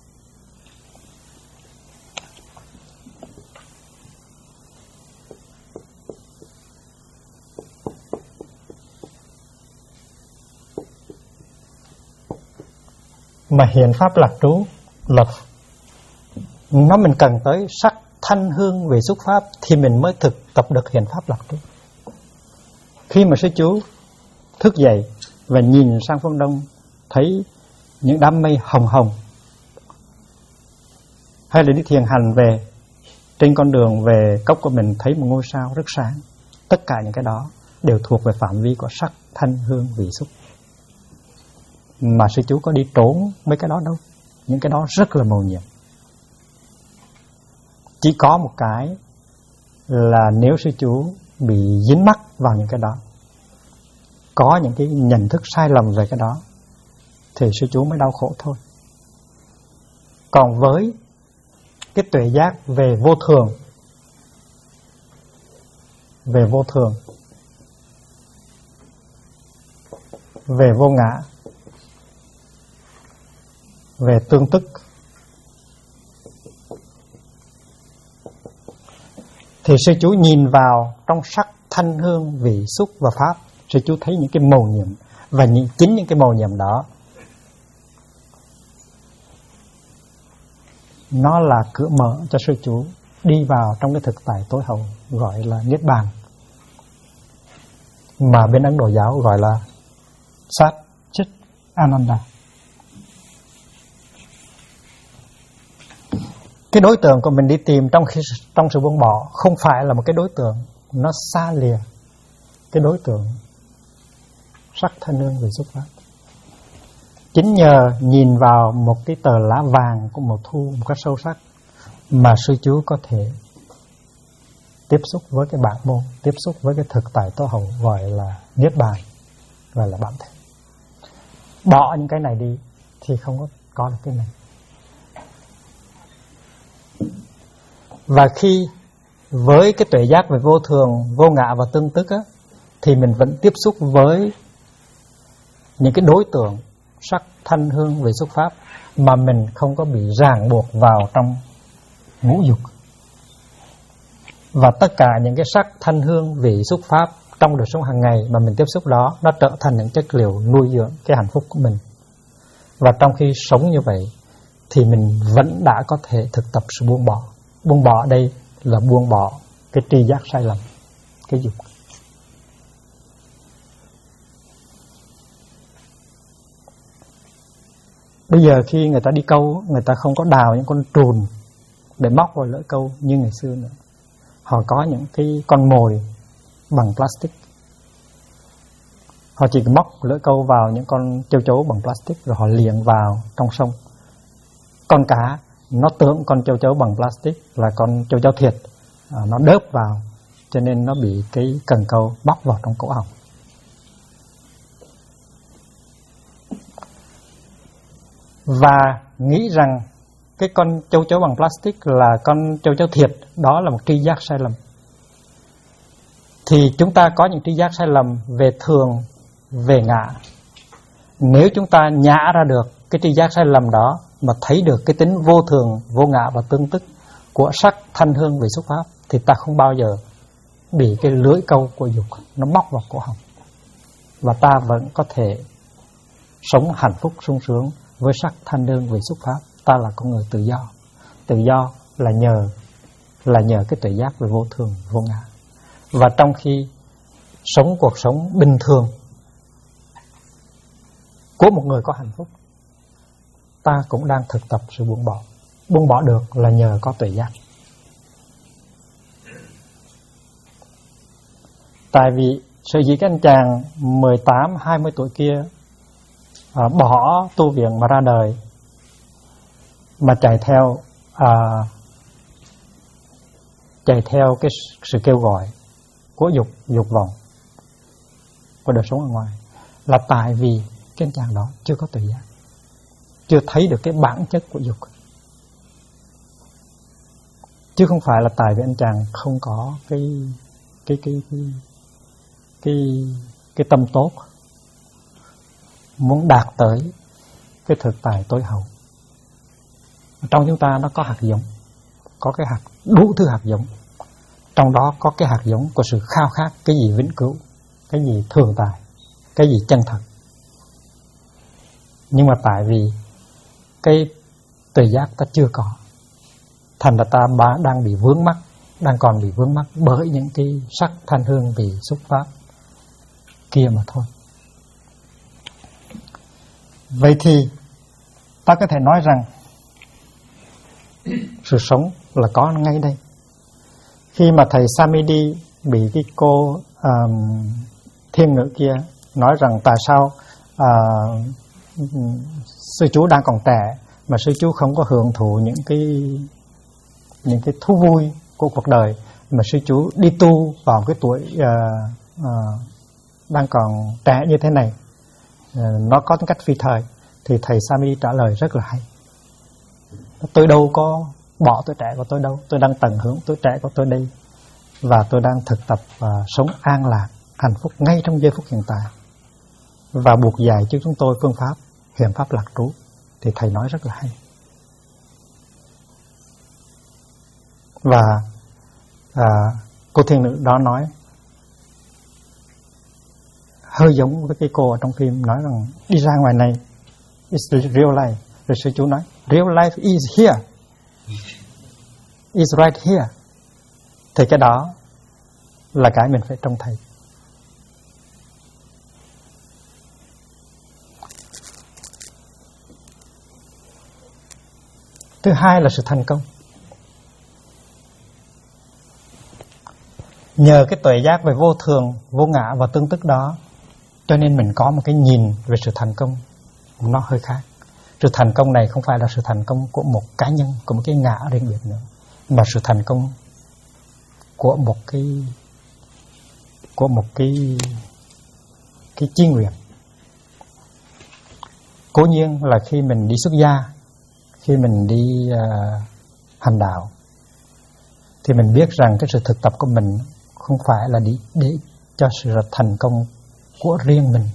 Mà hiện pháp lạc trú là nó mình cần tới sắc, thanh, hương, vị, xúc pháp thì mình mới thực tập được hiện pháp lạc trú. Khi mà sư chú thức dậy và nhìn sang phương đông, thấy những đám mây hồng hồng, hay là đi thiền hành về trên con đường về cốc của mình thấy một ngôi sao rất sáng, tất cả những cái đó đều thuộc về phạm vi của sắc, thanh, hương, vị, xúc. Mà sư chú có đi trốn mấy cái đó đâu. Những cái đó rất là mầu nhiệm. Chỉ có một cái là nếu sư chú bị dính mắc vào những cái đó, có những cái nhận thức sai lầm về cái đó, thì sư chú mới đau khổ thôi. Còn với cái tuệ giác về vô thường, về vô thường, về vô ngã, về tương tức, thì sư chú nhìn vào trong sắc thanh hương vị xúc và pháp, sư chú thấy những cái màu nhiệm, và chính những cái màu nhiệm đó nó là cửa mở cho sư chú đi vào trong cái thực tại tối hậu, gọi là Niết Bàn, mà bên Ấn Độ giáo gọi là Sát Chit Ananda. Cái đối tượng của mình đi tìm trong sự buông bỏ không phải là một cái đối tượng nó xa lìa cái đối tượng sắc thanh hương vị xúc pháp. Chính nhờ nhìn vào một cái tờ lá vàng của mùa thu một cách sâu sắc mà sư chú có thể tiếp xúc với cái bản môn, tiếp xúc với cái thực tại tối hậu, gọi là Niết Bàn, gọi là bản thể. Bỏ những cái này đi thì không có được cái này. Và khi với cái tuệ giác về vô thường, vô ngã và tương tức á, thì mình vẫn tiếp xúc với những cái đối tượng sắc thanh hương vị xúc pháp mà mình không có bị ràng buộc vào trong ngũ dục. Và tất cả những cái sắc thanh hương vị xúc pháp trong đời sống hàng ngày mà mình tiếp xúc đó, nó trở thành những chất liệu nuôi dưỡng cái hạnh phúc của mình. Và trong khi sống như vậy thì mình vẫn đã có thể thực tập sự buông bỏ. Buông bỏ đây là buông bỏ cái tri giác sai lầm, cái dục. Bây giờ khi người ta đi câu, người ta không có đào những con trùn để móc vào lưỡi câu như ngày xưa nữa. Họ có những cái con mồi bằng plastic. Họ chỉ móc lưỡi câu vào những con châu chấu bằng plastic rồi họ liệng vào trong sông. Con cá nó tưởng con châu chấu bằng plastic là con châu chấu thiệt, nó đớp vào cho nên nó bị cái cần câu móc vào trong cổ họng. Và nghĩ rằng cái con châu chấu bằng plastic là con châu chấu thiệt, đó là một tri giác sai lầm. Thì chúng ta có những tri giác sai lầm về thường, về ngã. Nếu chúng ta nhả ra được cái tri giác sai lầm đó mà thấy được cái tính vô thường, vô ngã và tương tức của sắc thanh hương vị xúc pháp, thì ta không bao giờ bị cái lưỡi câu của dục nó móc vào cổ họng, và ta vẫn có thể sống hạnh phúc sung sướng với sắc thanh hương vị xúc pháp. Ta là con người tự do. Tự do là nhờ cái tuệ giác về vô thường, vô ngã. Và trong khi sống cuộc sống bình thường của một người có hạnh phúc, ta cũng đang thực tập sự buông bỏ. Buông bỏ được là nhờ có tuệ giác. Tại vì sở dĩ cái anh chàng 18-20 tuổi kia bỏ tu viện mà ra đời, mà chạy theo cái sự kêu gọi của dục vọng của đời sống ở ngoài, là tại vì cái anh chàng đó chưa có tuệ giác, chưa thấy được cái bản chất của dục, chứ không phải là tại vì anh chàng không có cái tâm tốt muốn đạt tới cái thực tại tối hậu. Trong chúng ta nó có hạt giống, có cái hạt, đủ thứ hạt giống. Trong đó có cái hạt giống của sự khao khát cái gì vĩnh cửu, cái gì thường tại, cái gì chân thật. Nhưng mà tại vì cái tuệ giác ta chưa có, thành ra ta đang bị vướng mắc, đang còn bị vướng mắc bởi những cái sắc thanh hương vị xúc pháp kia mà thôi. Vậy thì ta có thể nói rằng sự sống là có ngay đây. Khi mà thầy Samidi bị cái cô thiên ngữ kia nói rằng tại sao sư chú đang còn trẻ mà sư chú không có hưởng thụ những cái thú vui của cuộc đời, mà sư chú đi tu vào cái tuổi đang còn trẻ như thế này, nó có tính cách phi thời, thì thầy Samidi trả lời rất là hay. Tôi đâu có bỏ tuổi trẻ của tôi đâu, tôi đang tận hưởng tuổi trẻ của tôi đây, và tôi đang thực tập sống an lạc, hạnh phúc ngay trong giây phút hiện tại, và buộc dạy cho chúng tôi phương pháp hiện pháp lạc trú. Thì thầy nói rất là hay. Và Cô thiên nữ đó nói hơi giống với cái cô ở trong phim, nói rằng đi ra ngoài này is real life. Rồi sư chú nói real life is here, is right here. Thì cái đó là cái mình phải trông thấy. Thứ hai là sự thành công. Nhờ cái tuệ giác về vô thường, vô ngã và tương tức đó, cho nên mình có một cái nhìn về sự thành công nó hơi khác. Sự thành công này không phải là sự thành công của một cá nhân, của một cái ngã riêng biệt nữa, mà sự thành công của một cái chí nguyện. Cố nhiên là khi mình đi xuất gia, khi mình đi hành đạo, thì mình biết rằng cái sự thực tập của mình không phải là để cho sự thành công của riêng mình,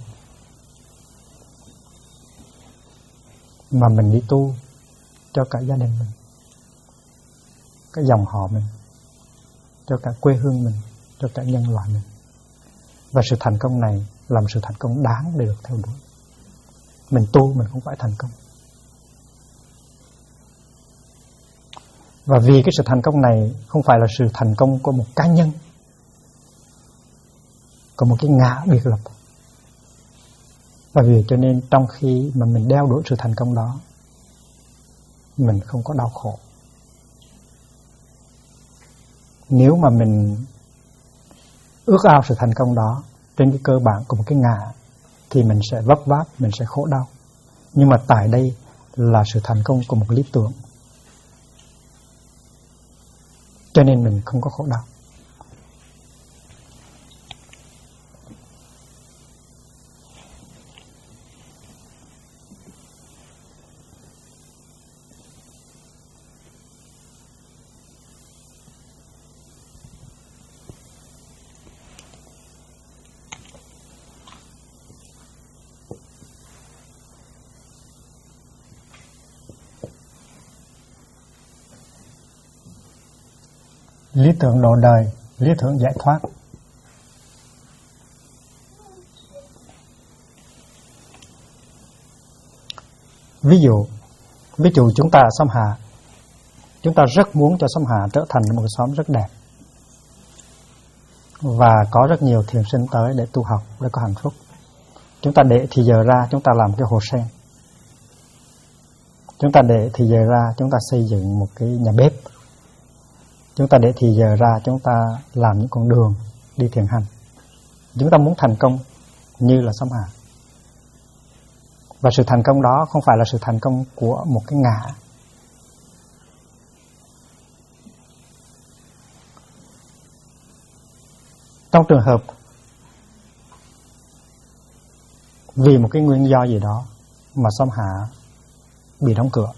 mà mình đi tu cho cả gia đình mình, cái dòng họ mình, cho cả quê hương mình, cho cả nhân loại mình. Và sự thành công này là một sự thành công đáng để được theo đuổi. Mình tu mình không phải thành công. Và vì cái sự thành công này không phải là sự thành công của một cá nhân, của một cái ngã biệt lập. Và vì cho nên trong khi mà mình đeo đuổi sự thành công đó, mình không có đau khổ. Nếu mà mình ước ao sự thành công đó trên cái cơ bản của một cái ngã, thì mình sẽ vấp váp, mình sẽ khổ đau. Nhưng mà tại đây là sự thành công của một lý tưởng, cho nên mình không có khổ đau. Lý tưởng độ đời, lý tưởng giải thoát. Ví dụ chúng ta ở xóm Hạ, chúng ta rất muốn cho xóm Hạ trở thành một cái xóm rất đẹp, và có rất nhiều thiền sinh tới để tu học, để có hạnh phúc. Chúng ta để thì giờ ra chúng ta làm cái hồ sen, chúng ta để thì giờ ra chúng ta xây dựng một cái nhà bếp, chúng ta để thì giờ ra chúng ta làm những con đường đi thiền hành. Chúng ta muốn thành công như là xóm Hạ. Và sự thành công đó không phải là sự thành công của một cái ngã. Trong trường hợp vì một cái nguyên do gì đó mà xóm Hạ bị đóng cửa,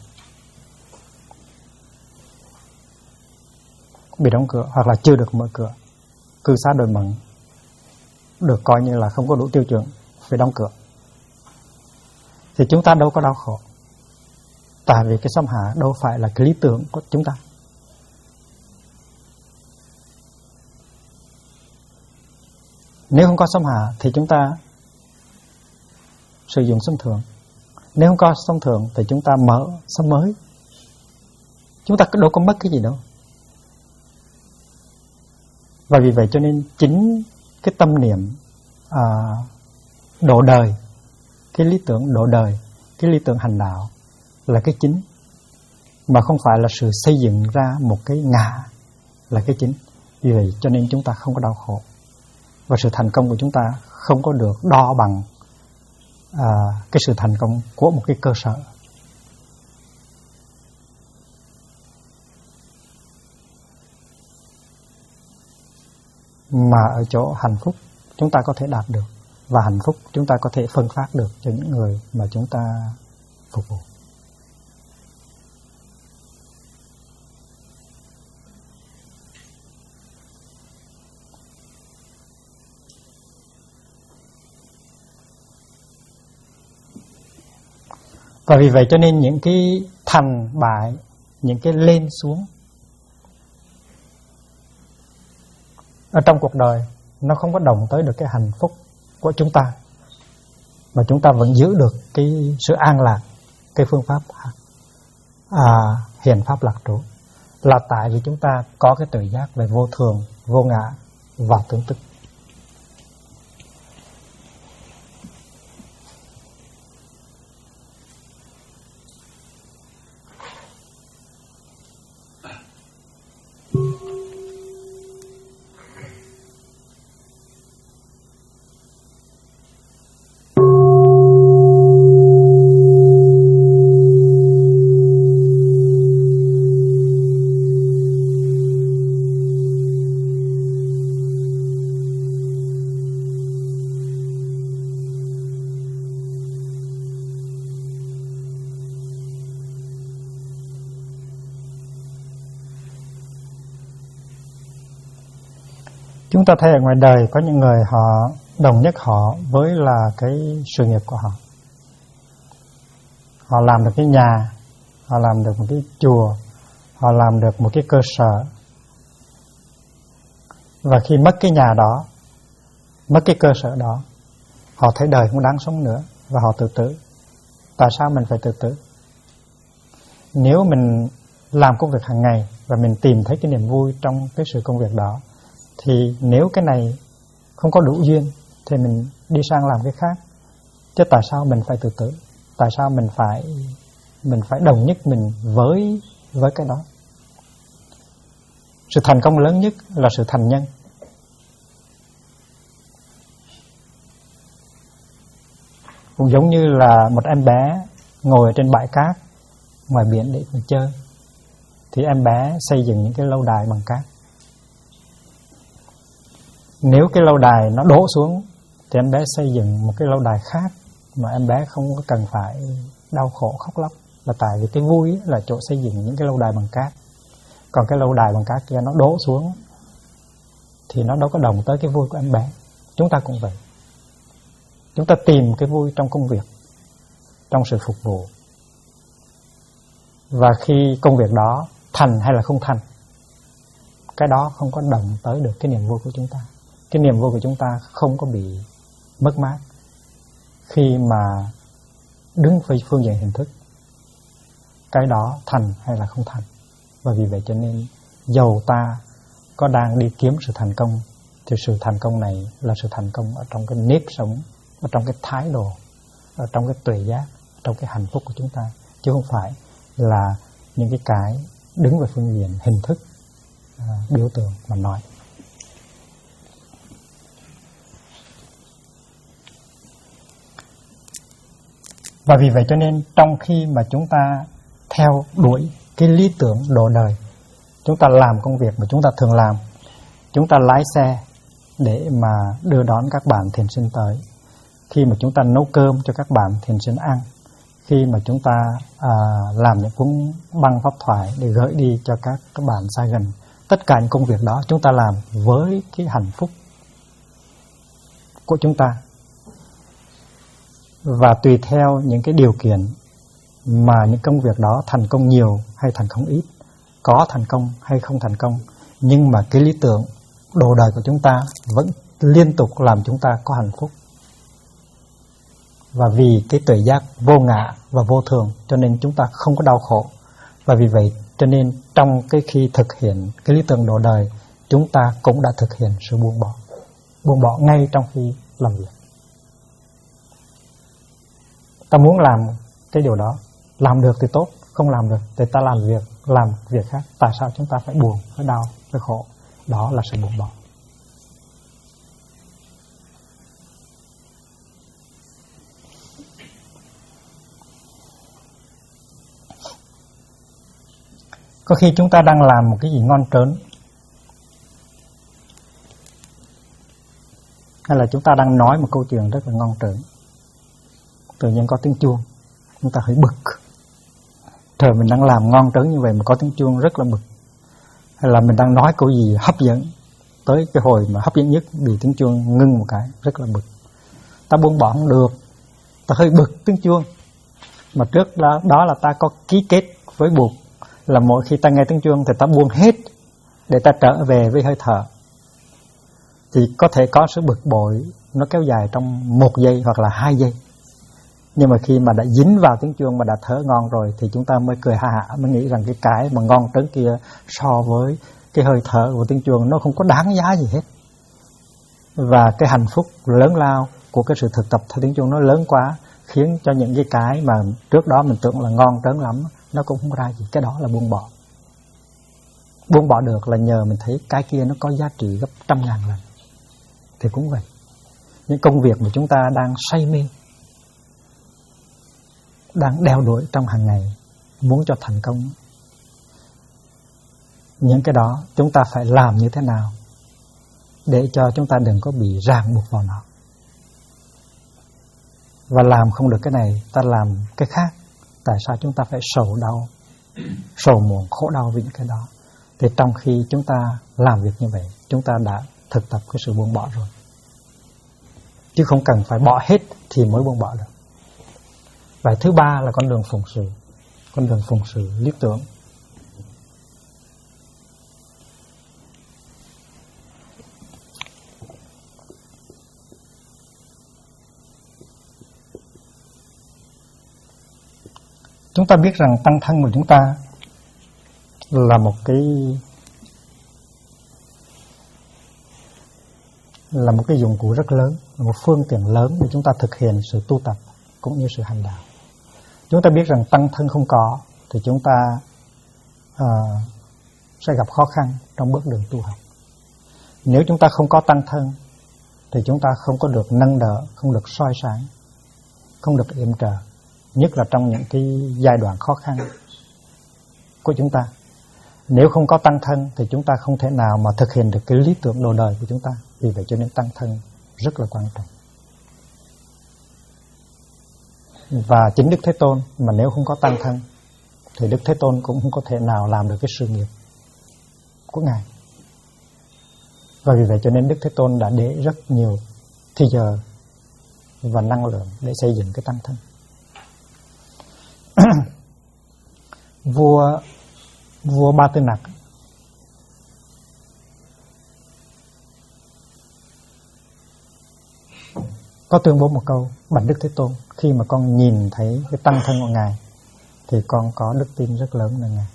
hoặc là chưa được mở cửa, cư xá Đồi Mận được coi như là không có đủ tiêu chuẩn, phải đóng cửa, thì chúng ta đâu có đau khổ. Tại vì cái xóm Hạ đâu phải là cái lý tưởng của chúng ta. Nếu không có xóm Hạ thì chúng ta sử dụng xóm Thượng. Nếu không có xóm Thượng thì chúng ta mở xóm mới. Chúng ta đâu có mất cái gì đâu. Và vì vậy cho nên chính cái tâm niệm độ đời, cái lý tưởng độ đời, cái lý tưởng hành đạo là cái chính, mà không phải là sự xây dựng ra một cái ngã là cái chính. Vì vậy cho nên chúng ta không có đau khổ. Và sự thành công của chúng ta không có được đo bằng cái sự thành công của một cái cơ sở. Mà ở chỗ hạnh phúc chúng ta có thể đạt được, và hạnh phúc chúng ta có thể phân phát được cho những người mà chúng ta phục vụ. Và vì vậy cho nên những cái thành bại, những cái lên xuống ở trong cuộc đời nó không có động tới được cái hạnh phúc của chúng ta, mà chúng ta vẫn giữ được cái sự an lạc, cái phương pháp hiền pháp lạc trú, là tại vì chúng ta có cái tự giác về vô thường, vô ngã và tướng tức. Chúng ta thấy ở ngoài đời có những người họ đồng nhất họ với là cái sự nghiệp của họ. Họ làm được cái nhà, họ làm được một cái chùa, họ làm được một cái cơ sở. Và khi mất cái nhà đó, mất cái cơ sở đó, họ thấy đời không đáng sống nữa và họ tự tử. Tại sao mình phải tự tử? Nếu mình làm công việc hàng ngày và mình tìm thấy cái niềm vui trong cái sự công việc đó, thì nếu cái này không có đủ duyên thì mình đi sang làm cái khác. Chứ tại sao mình phải tự tử? Tại sao mình phải đồng nhất mình với cái đó? Sự thành công lớn nhất là sự thành nhân. Cũng giống như là một em bé ngồi trên bãi cát ngoài biển để mà chơi, thì em bé xây dựng những cái lâu đài bằng cát. Nếu cái lâu đài nó đổ xuống thì em bé xây dựng một cái lâu đài khác mà em bé không có cần phải đau khổ khóc lóc, là tại vì cái vui là chỗ xây dựng những cái lâu đài bằng cát. Còn cái lâu đài bằng cát kia nó đổ xuống thì nó đâu có đồng tới cái vui của em bé. Chúng ta cũng vậy. Chúng ta tìm cái vui trong công việc, trong sự phục vụ. Và khi công việc đó thành hay là không thành, cái đó không có đồng tới được cái niềm vui của chúng ta. Cái niềm vui của chúng ta không có bị mất mát khi mà đứng về phương diện hình thức. Cái đó thành hay là không thành. Và vì vậy cho nên dầu ta có đang đi kiếm sự thành công, thì sự thành công này là sự thành công ở trong cái nếp sống, ở trong cái thái độ, ở trong cái tuệ giác, trong cái hạnh phúc của chúng ta, chứ không phải là những cái đứng về phương diện hình thức, biểu tượng mà nói. Và vì vậy cho nên trong khi mà chúng ta theo đuổi cái lý tưởng độ đời, chúng ta làm công việc mà chúng ta thường làm, chúng ta lái xe để mà đưa đón các bạn thiền sinh tới, khi mà chúng ta nấu cơm cho các bạn thiền sinh ăn, khi mà chúng ta làm những cuốn băng pháp thoại để gửi đi cho các bạn xa gần, tất cả những công việc đó chúng ta làm với cái hạnh phúc của chúng ta. Và tùy theo những cái điều kiện mà những công việc đó thành công nhiều hay thành công ít, có thành công hay không thành công, nhưng mà cái lý tưởng độ đời của chúng ta vẫn liên tục làm chúng ta có hạnh phúc. Và vì cái tuệ giác vô ngã và vô thường cho nên chúng ta không có đau khổ. Và vì vậy cho nên trong cái khi thực hiện cái lý tưởng độ đời, chúng ta cũng đã thực hiện sự buông bỏ. Buông bỏ ngay trong khi làm việc. Ta muốn làm cái điều đó, làm được thì tốt, không làm được thì ta làm việc khác. Tại sao chúng ta phải buồn, phải đau, phải khổ? Đó là sự buông bỏ. Có khi chúng ta đang làm một cái gì ngon trớn, hay là chúng ta đang nói một câu chuyện rất là ngon trớn, tự nhiên có tiếng chuông, chúng ta hơi bực. Trời, mình đang làm ngon trớn như vậy mà có tiếng chuông, rất là bực. Hay là mình đang nói câu gì hấp dẫn, tới cái hồi mà hấp dẫn nhất bị tiếng chuông ngưng một cái, rất là bực. Ta buông bỏ không được, ta hơi bực tiếng chuông. Mà trước đó là ta có ký kết với Bụt là mỗi khi ta nghe tiếng chuông thì ta buông hết để ta trở về với hơi thở. thì có thể có sự bực bội nó kéo dài trong 1 giây hoặc là 2 giây. Nhưng mà khi mà đã dính vào tiếng chuông mà đã thở ngon rồi thì chúng ta mới cười ha hả, mới nghĩ rằng cái mà ngon trớn kia so với cái hơi thở của tiếng chuông nó không có đáng giá gì hết. Và cái hạnh phúc lớn lao của cái sự thực tập theo tiếng chuông nó lớn quá, khiến cho những cái mà trước đó mình tưởng là ngon trớn lắm nó cũng không ra gì. Cái đó là buông bỏ. Buông bỏ được là nhờ mình thấy cái kia nó có giá trị gấp 100.000 lần. Thì cũng vậy, những công việc mà chúng ta đang say mê, đang đeo đuổi trong hàng ngày, muốn cho thành công, những cái đó chúng ta phải làm như thế nào để cho chúng ta đừng có bị ràng buộc vào nó. Và làm không được cái này, ta làm cái khác. Tại sao chúng ta phải sầu đau, sầu muộn, khổ đau vì những cái đó? Thì trong khi chúng ta làm việc như vậy, chúng ta đã thực tập cái sự buông bỏ rồi. Chứ không cần phải bỏ hết thì mới buông bỏ được. Và thứ ba là con đường phụng sự. Con đường phụng sự lý tưởng. Chúng ta biết rằng tăng thân của chúng ta là một cái dụng cụ rất lớn, là một phương tiện lớn để chúng ta thực hiện sự tu tập cũng như sự hành đạo. Chúng ta biết rằng tăng thân không có thì chúng ta sẽ gặp khó khăn trong bước đường tu học. Nếu chúng ta không có tăng thân thì chúng ta không có được nâng đỡ, không được soi sáng, không được yểm trợ, nhất là trong những cái giai đoạn khó khăn của chúng ta. Nếu không có tăng thân thì chúng ta không thể nào mà thực hiện được cái lý tưởng đồ đời của chúng ta. Vì vậy cho nên tăng thân rất là quan trọng. Và chính Đức Thế Tôn mà nếu không có tăng thân thì Đức Thế Tôn cũng không có thể nào làm được cái sự nghiệp của Ngài. Và vì vậy cho nên Đức Thế Tôn đã để rất nhiều thời giờ và năng lượng để xây dựng cái tăng thân. Vua Ba Tư Nặc có tuyên bố một câu: bạch Đức Thế Tôn, khi mà con nhìn thấy cái tăng thân của Ngài thì con có đức tin rất lớn nơi Ngài.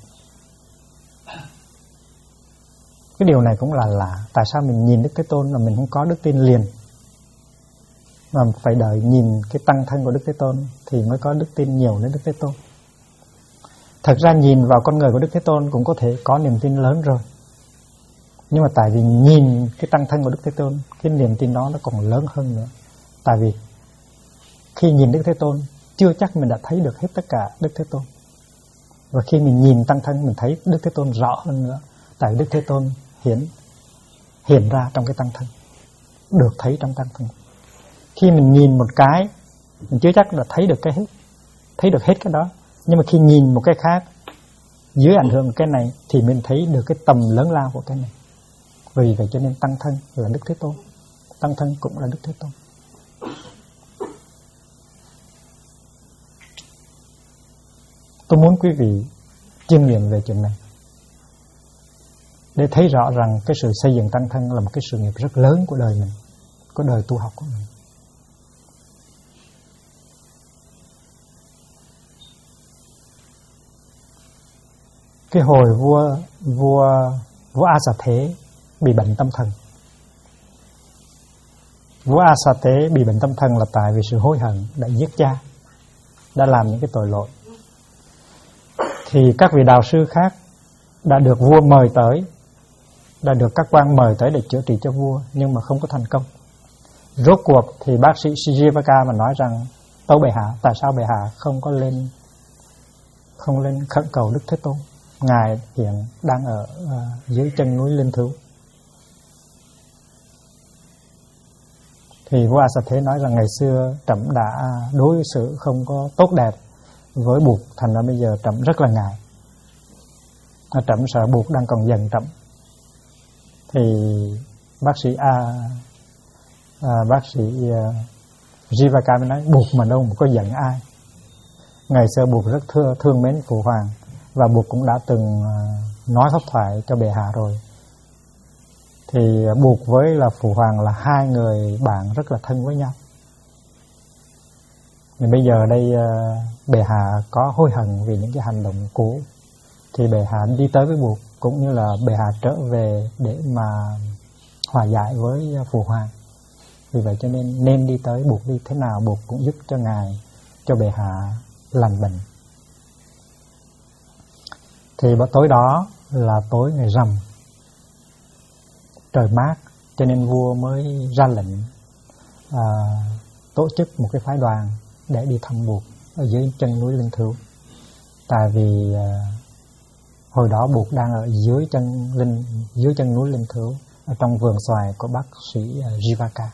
Cái điều này cũng là lạ. Tại sao mình nhìn Đức Thế Tôn mà mình không có đức tin liền, mà phải đợi nhìn cái tăng thân của Đức Thế Tôn thì mới có đức tin nhiều đến Đức Thế Tôn? Thật ra nhìn vào con người của Đức Thế Tôn cũng có thể có niềm tin lớn rồi. Nhưng mà tại vì nhìn cái tăng thân của Đức Thế Tôn, cái niềm tin đó nó còn lớn hơn nữa. Tại vì khi nhìn Đức Thế Tôn, chưa chắc mình đã thấy được hết tất cả Đức Thế Tôn. Và khi mình nhìn tăng thân, mình thấy Đức Thế Tôn rõ hơn nữa. Tại Đức Thế Tôn hiện ra trong cái tăng thân, được thấy trong tăng thân. Khi mình nhìn một cái, mình chưa chắc đã thấy được hết cái đó. Nhưng mà khi nhìn một cái khác, dưới ảnh hưởng của cái này, thì mình thấy được cái tầm lớn lao của cái này. Vì vậy cho nên tăng thân là Đức Thế Tôn, tăng thân cũng là Đức Thế Tôn. Tôi muốn quý vị chiêm nghiệm về chuyện này để thấy rõ rằng cái sự xây dựng tăng thân là một cái sự nghiệp rất lớn của đời mình, của đời tu học của mình. Cái hồi vua A Xà Thế bị bệnh tâm thần. Vua A Xà Thế bị bệnh tâm thần là tại vì sự hối hận đã giết cha, đã làm những cái tội lỗi. Thì các vị đạo sư khác đã được vua mời tới, đã được các quan mời tới để chữa trị cho vua, nhưng mà không có thành công. Rốt cuộc thì bác sĩ Sijivaka mà nói rằng: tâu bệ hạ, tại sao bệ hạ không lên khẩn cầu Đức Thế Tôn? Ngài hiện đang ở dưới chân núi Linh Thứu. Thì vua A Xà Thế nói rằng ngày xưa trẫm đã đối xử không có tốt đẹp với Bụt, thành ra bây giờ trẫm rất là ngại. Trẫm sợ Bụt đang còn giận trẫm. Thì bác sĩ Jivaka mới nói: Bụt mà đâu mà có giận ai. Ngày xưa Bụt rất thương mến Phụ Hoàng, và Bụt cũng đã từng nói pháp thoại cho bệ hạ rồi. thì Bụt với là Phụ Hoàng là hai người bạn rất là thân với nhau. Thì bây giờ đây bệ hạ có hối hận vì những cái hành động cũ, thì bệ hạ đi tới với Bụt, cũng như là bệ hạ trở về để mà hòa giải với Phụ Hoàng. Vì vậy cho nên đi tới Bụt đi, thế nào Bụt cũng giúp cho ngài, cho bệ hạ lành bệnh. Thì tối đó là tối ngày rằm, trời mát, cho nên vua mới ra lệnh tổ chức một cái phái đoàn để đi thăm Bụt ở dưới chân núi Linh Thứu. Tại vì hồi đó Bụt đang ở dưới chân núi Linh Thứu, ở trong vườn xoài của bác sĩ Jivaka.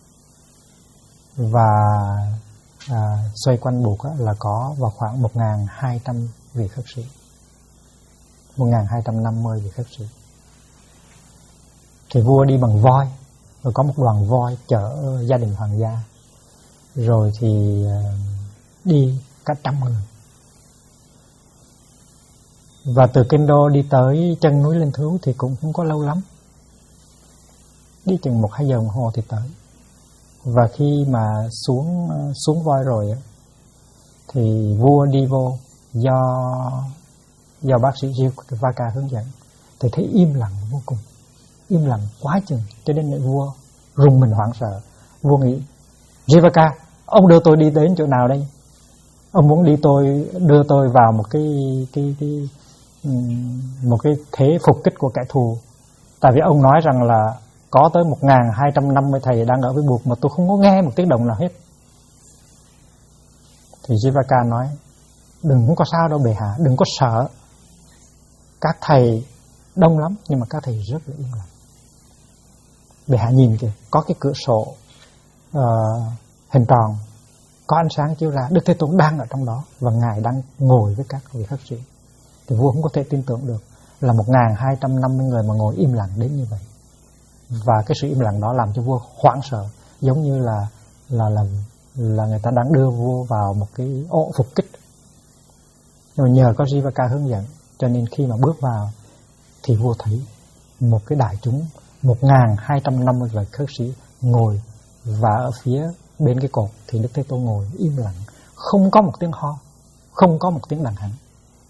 Và xoay quanh Bụt là có vào khoảng 1.200 vị khất sĩ, 1.250 vị khất sĩ. Thì vua đi bằng voi, rồi có một đoàn voi chở gia đình hoàng gia, rồi thì đi cả 100 người. Và từ Kinh Đô đi tới chân núi Linh Thứu thì cũng không có lâu lắm, đi chừng 1-2 giờ đồng hồ thì tới. Và khi mà xuống voi rồi thì vua đi vô, do bác sĩ Jivaka hướng dẫn, thì thấy im lặng vô cùng, im lặng quá chừng, cho nên vua rùng mình hoảng sợ. Vua nghĩ, Jivaka, ông đưa tôi đi đến chỗ nào đây? Ông muốn đưa tôi vào một cái thế phục kích của kẻ thù. Tại vì ông nói rằng là có tới 1.250 thầy đang ở với Bụt mà tôi không có nghe một tiếng động nào hết. Thì Jivaka nói, không có sao đâu bệ hạ, đừng có sợ. Các thầy đông lắm, nhưng mà các thầy rất là im lặng. Bệ hạ nhìn kìa, có cái cửa sổ hình tròn, có ánh sáng chiếu ra, Đức Thế Tôn đang ở trong đó, và ngài đang ngồi với các vị khất sĩ. Thì vua không có thể tin tưởng được là 1.250 người mà ngồi im lặng đến như vậy. Và cái sự im lặng đó làm cho vua hoảng sợ, giống như là người ta đang đưa vua vào một cái ổ phục kích. Nhưng mà nhờ có Jivaka hướng dẫn, cho nên khi mà bước vào thì vua thấy một cái đại chúng 1.250 vị khất sĩ ngồi, và ở phía bên cái cột thì Đức Thế Tôn ngồi im lặng, không có một tiếng ho, không có một tiếng đàn hẳn.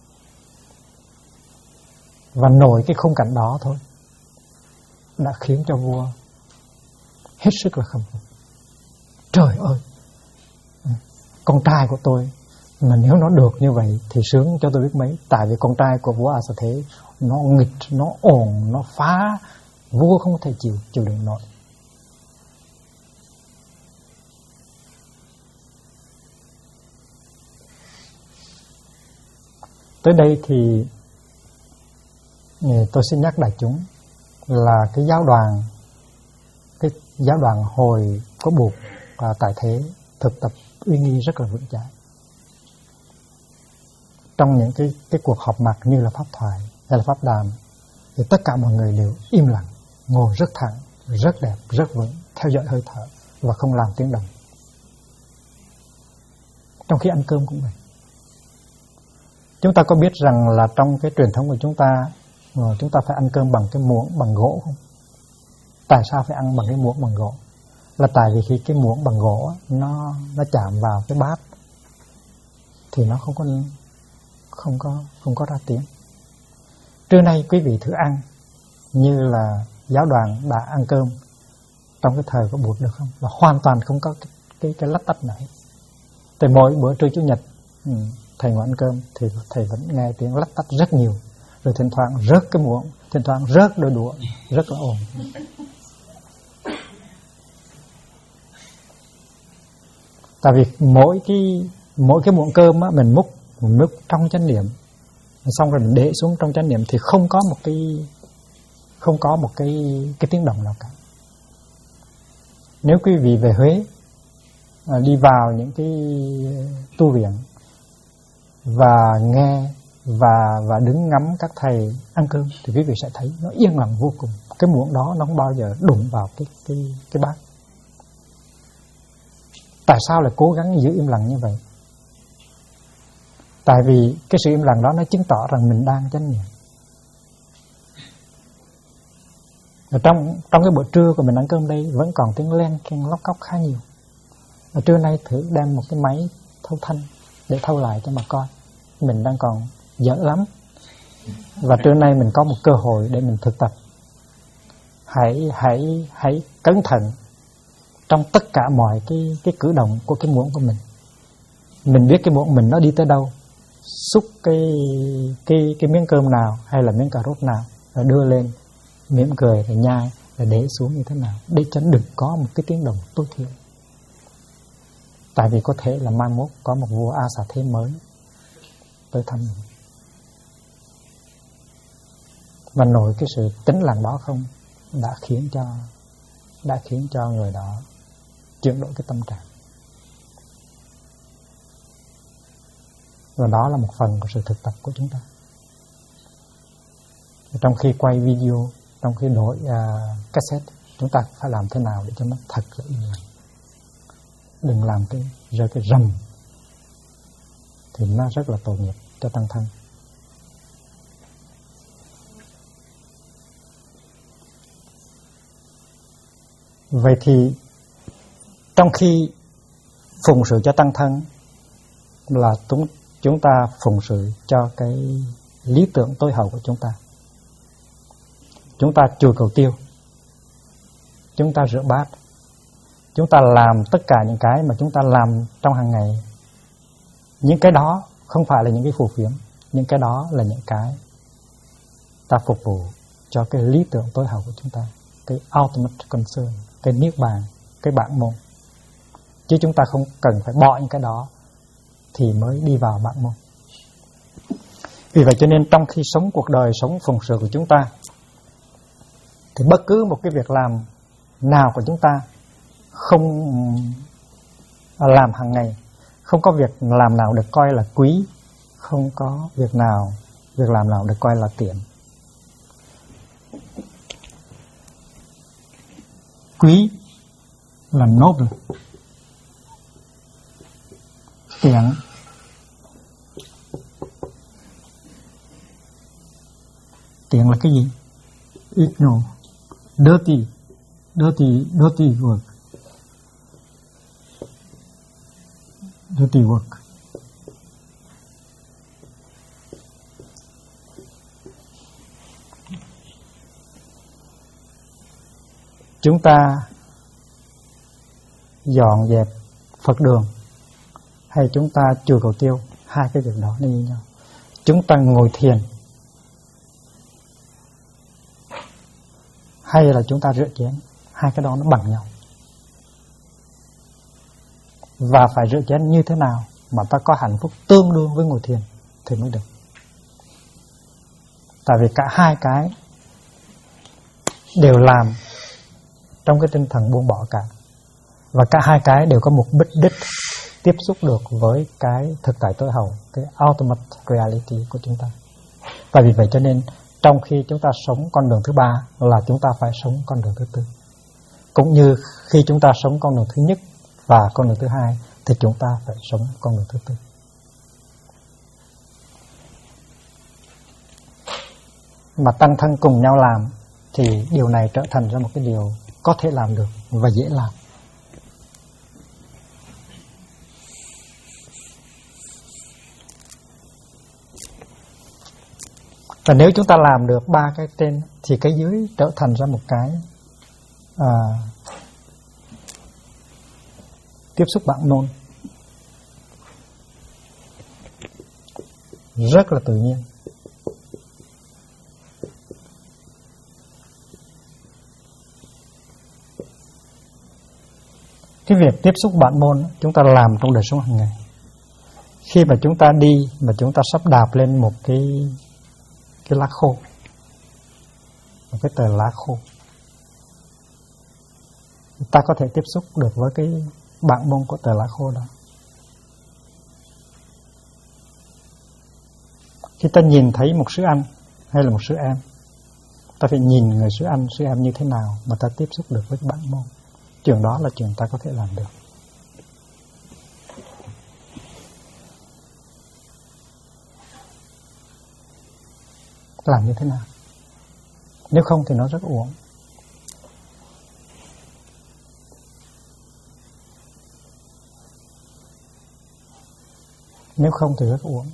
Và nổi cái khung cảnh đó thôi đã khiến cho vua hết sức là khâm phục. Trời ơi, con trai của tôi mà nếu nó được như vậy thì sướng cho tôi biết mấy. Tại vì con trai của vua A Xà Thế nó nghịch, nó ồn, nó phá, vua không thể chịu đựng nổi. Tới đây thì tôi xin nhắc đại chúng là cái giáo đoàn hồi có Bụt tại thế thực tập uy nghi rất là vững chãi. Trong những cái cuộc họp mặt như là pháp thoại hay là pháp đàm thì tất cả mọi người đều im lặng, ngồi rất thẳng, rất đẹp, rất vững, theo dõi hơi thở và không làm tiếng động. Trong khi ăn cơm cũng vậy. Chúng ta có biết rằng là trong cái truyền thống của chúng ta phải ăn cơm bằng cái muỗng bằng gỗ không? Tại sao phải ăn bằng cái muỗng bằng gỗ? Là tại vì khi cái muỗng bằng gỗ nó chạm vào cái bát thì nó không có ra tiếng. Trưa nay quý vị thử ăn như là giáo đoàn đã ăn cơm trong cái thời của Bụt được không? Là hoàn toàn không có cái lách tách nào hết. Từ mỗi bữa trưa chủ nhật thầy ngồi ăn cơm thì thầy vẫn nghe tiếng lách tách rất nhiều, rồi thỉnh thoảng rớt cái muỗng, thỉnh thoảng rớt đôi đũa, rất là ồn. Tại vì mỗi cái muỗng cơm á, mình múc trong chánh niệm, xong rồi mình để xuống trong chánh niệm thì không có một cái tiếng động nào cả. Nếu quý vị về Huế đi vào những cái tu viện và nghe và đứng ngắm các thầy ăn cơm thì quý vị sẽ thấy nó yên lặng vô cùng. Cái muỗng đó nó không bao giờ đụng vào cái bát. Tại sao lại cố gắng giữ im lặng như vậy? Tại vì cái sự im lặng đó nó chứng tỏ rằng mình đang chánh niệm. Trong cái bữa trưa của mình ăn cơm đây vẫn còn tiếng len keng lóc cóc khá nhiều. Và trưa nay thử đem một cái máy thâu thanh để thâu lại cho mà coi. Mình đang còn dở lắm. Và trưa nay mình có một cơ hội để mình thực tập. Hãy cẩn thận trong tất cả mọi cái cử động của cái muỗng của mình. Mình biết cái muỗng mình nó đi tới đâu, xúc cái miếng cơm nào hay là miếng cà rốt nào, rồi đưa lên mỉm cười rồi nhai, rồi để xuống như thế nào, để cho đừng có một cái tiếng động tối thiểu. Tại vì có thể là mai mốt có một vua A Xà Thế mới tới thăm mình. Và nội cái sự tĩnh lặng đó không đã khiến cho người đó chuyển đổi cái tâm trạng. Và đó là một phần của sự thực tập của chúng ta. Trong khi quay video, trong khi đổi cassette, chúng ta phải làm thế nào để cho nó thật là yên lặng. Đừng làm rơi cái rầm thì nó rất là tội nghiệp cho tăng thân. Vậy thì trong khi phụng sự cho tăng thân là chúng ta phụng sự cho cái lý tưởng tối hậu của chúng ta. Chúng ta chùi cầu tiêu, chúng ta rửa bát, chúng ta làm tất cả những cái mà chúng ta làm trong hàng ngày. Những cái đó không phải là những cái phù phiếm, những cái đó là những cái ta phục vụ cho cái lý tưởng tối hậu của chúng ta, cái ultimate concern, cái niết bàn, cái bản môn. Chứ chúng ta không cần phải bỏ những cái đó thì mới đi vào bản môn. Vì vậy cho nên trong khi sống cuộc đời, sống phụng sự của chúng ta, thì bất cứ một cái việc làm nào của chúng ta không làm hàng ngày, không có việc làm nào được coi là quý, không có việc làm nào được coi là tiện. Quý là noble, tiện là cái gì? Ignore, dirty work. Dirty work. Chúng ta dọn dẹp Phật đường hay chúng ta chùi cầu tiêu, hai cái việc đó như nhau. Chúng ta ngồi thiền hay là chúng ta rửa chén, hai cái đó nó bằng nhau. Và phải rửa chén như thế nào mà ta có hạnh phúc tương đương với ngồi thiền thì mới được. Tại vì cả hai cái đều làm trong cái tinh thần buông bỏ cả. Và cả hai cái đều có mục đích tiếp xúc được với cái thực tại tối hậu, cái ultimate reality của chúng ta. Và vì vậy cho nên trong khi chúng ta sống con đường thứ ba là chúng ta phải sống con đường thứ tư. Cũng như khi chúng ta sống con đường thứ nhất và con đường thứ hai thì chúng ta phải sống con đường thứ tư. Mà tăng thân cùng nhau làm thì điều này trở thành ra một cái điều có thể làm được và dễ làm. Và nếu chúng ta làm được ba cái trên thì cái dưới trở thành ra một cái tiếp xúc bản môn rất là tự nhiên. Cái việc tiếp xúc bản môn chúng ta làm trong đời sống hàng ngày. Khi mà chúng ta đi mà chúng ta sắp đạp lên một cái lá khô, một cái tờ lá khô, ta có thể tiếp xúc được với cái bản môn của tờ lá khô đó. Khi ta nhìn thấy một sư anh hay là một sư em, ta phải nhìn người sư anh, sư em như thế nào mà ta tiếp xúc được với cái bản môn. Chuyện đó là chuyện ta có thể làm được. Làm như thế nào? Nếu không thì nó rất uổng. Nếu không thì rất uổng.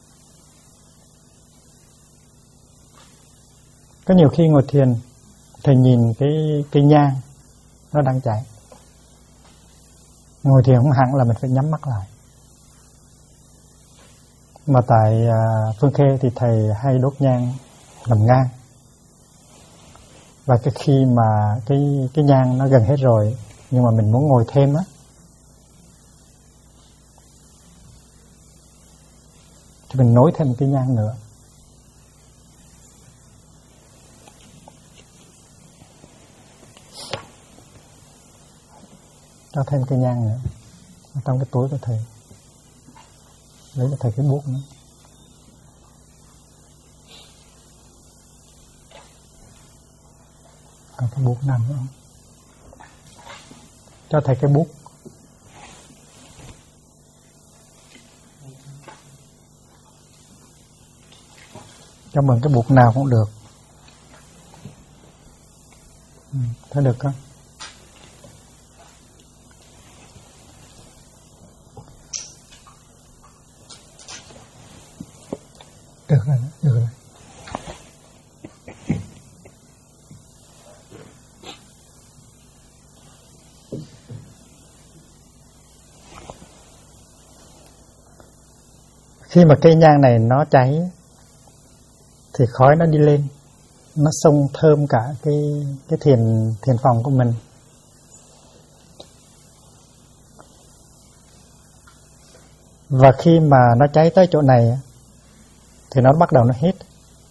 Có nhiều khi ngồi thiền, thầy nhìn cái nhang nó đang cháy. Ngồi thiền không hẳn là mình phải nhắm mắt lại. Mà tại Phương Khê thì thầy hay đốt nhang nằm ngang. Và cái khi mà cái nhang nó gần hết rồi, nhưng mà mình muốn ngồi thêm á, thì mình nối thêm cái nhang nữa. Cho thêm cái nhang nữa ở trong cái túi của thầy. Lấy cho thầy cái bút nữa. Còn cái bút nằm nữa. Cho thầy cái bút. Cho mượn cái bút nào cũng được. Thấy được không? Được rồi, được rồi. Khi mà cây nhang này nó cháy thì khói nó đi lên, nó xông thơm cả cái thiền phòng của mình. Và khi mà nó cháy tới chỗ này thì nó bắt đầu nó hít.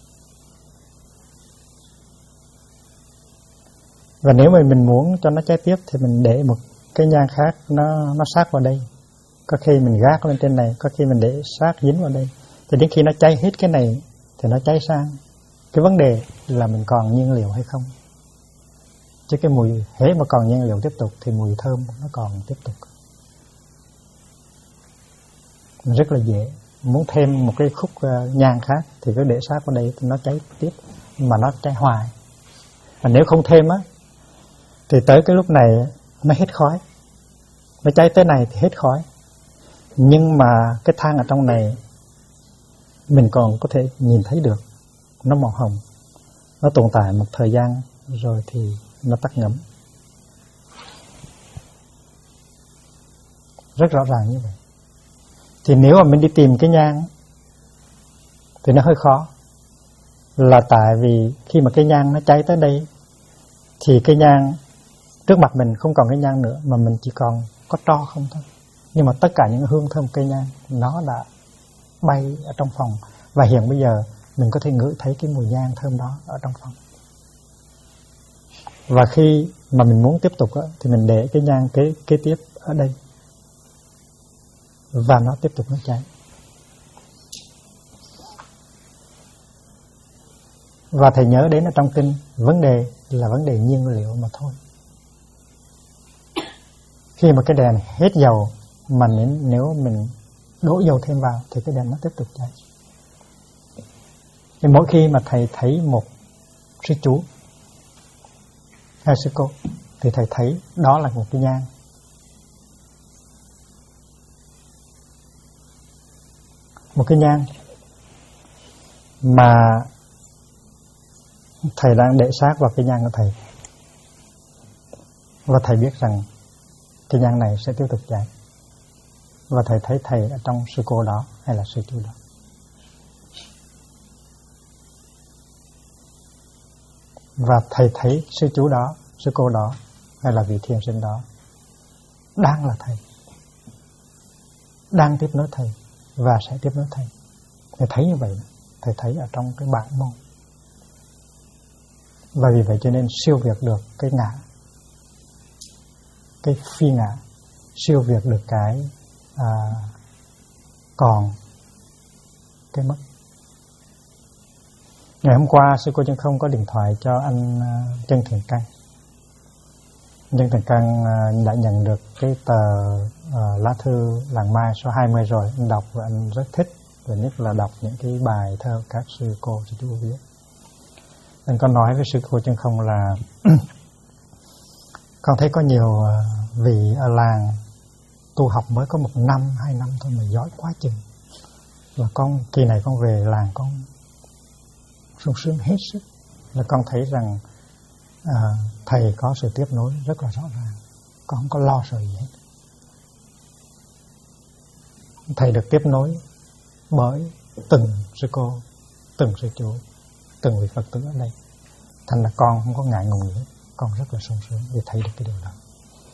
Và nếu mà mình muốn cho nó cháy tiếp thì mình để một cái nhang khác nó sát vào đây. Có khi mình gác lên trên này, có khi mình để sát dính vào đây. Thì đến khi nó cháy hết cái này thì nó cháy sang. Cái vấn đề là mình còn nhiên liệu hay không. Chứ cái mùi hễ mà còn nhiên liệu tiếp tục thì mùi thơm nó còn tiếp tục. Rất là dễ. Muốn thêm một cái khúc nhang khác thì cứ để sát vào đây thì nó cháy tiếp, mà nó cháy hoài. Và nếu không thêm á thì tới cái lúc này nó hết khói. Nó cháy tới này thì hết khói. Nhưng mà cái than ở trong này mình còn có thể nhìn thấy được. Nó màu hồng. Nó tồn tại một thời gian rồi thì nó tắt ngấm. Rất rõ ràng như vậy. Thì nếu mà mình đi tìm cái nhang thì nó hơi khó. Là tại vì khi mà cái nhang nó cháy tới đây thì cái nhang trước mặt mình không còn cái nhang nữa, mà mình chỉ còn có tro không thôi. Nhưng mà tất cả những hương thơm cây nhang nó đã bay ở trong phòng. Và hiện bây giờ mình có thể ngửi thấy cái mùi nhang thơm đó ở trong phòng. Và khi mà mình muốn tiếp tục á, thì mình để cái nhang kế tiếp ở đây. Và nó tiếp tục nó cháy. Và thầy nhớ đến ở trong kinh, vấn đề là vấn đề nhiên liệu mà thôi. Khi mà cái đèn hết dầu mà nếu mình đổ dầu thêm vào thì cái đèn nó tiếp tục cháy. Thì mỗi khi mà thầy thấy một sư chú hay sư cô thì thầy thấy đó là một cái nhang. Một cái nhang mà thầy đang để sát vào cái nhang của thầy. Và thầy biết rằng cái nhang này sẽ tiếp tục cháy. Và thầy thấy thầy ở trong sư cô đó hay là sư chú đó. Và thầy thấy sư chú đó, sư cô đó hay là vị thiền sinh đó đang là thầy, đang tiếp nối thầy và sẽ tiếp nối thầy. Thầy thấy như vậy, thầy thấy ở trong cái bản môn. Và vì vậy cho nên siêu việt được cái ngã, cái phi ngã, siêu việt được cái còn cái mất. Ngày hôm qua sư cô Chân Không có điện thoại cho anh Chân Thiền Căn. Chân Thiền Căn đã nhận được cái tờ lá thư Làng Mai số 20 rồi. Anh đọc và anh rất thích, và nhất là đọc những cái bài thơ các sư cô sư chú viết. Anh có nói với sư cô Chân Không là con thấy có nhiều vị ở làng tu học mới có 1 năm, 2 năm thôi mà giỏi quá chừng. là con kỳ này con về làng con sung sướng hết sức, là con thấy rằng thầy có sự tiếp nối rất là rõ ràng, con không có lo sợ gì hết. Thầy được tiếp nối bởi từng sư cô, từng sư chủ, từng vị Phật tử ở đây, thành là con không có ngại ngùng gì hết, con rất là sung sướng vì thấy được cái điều đó.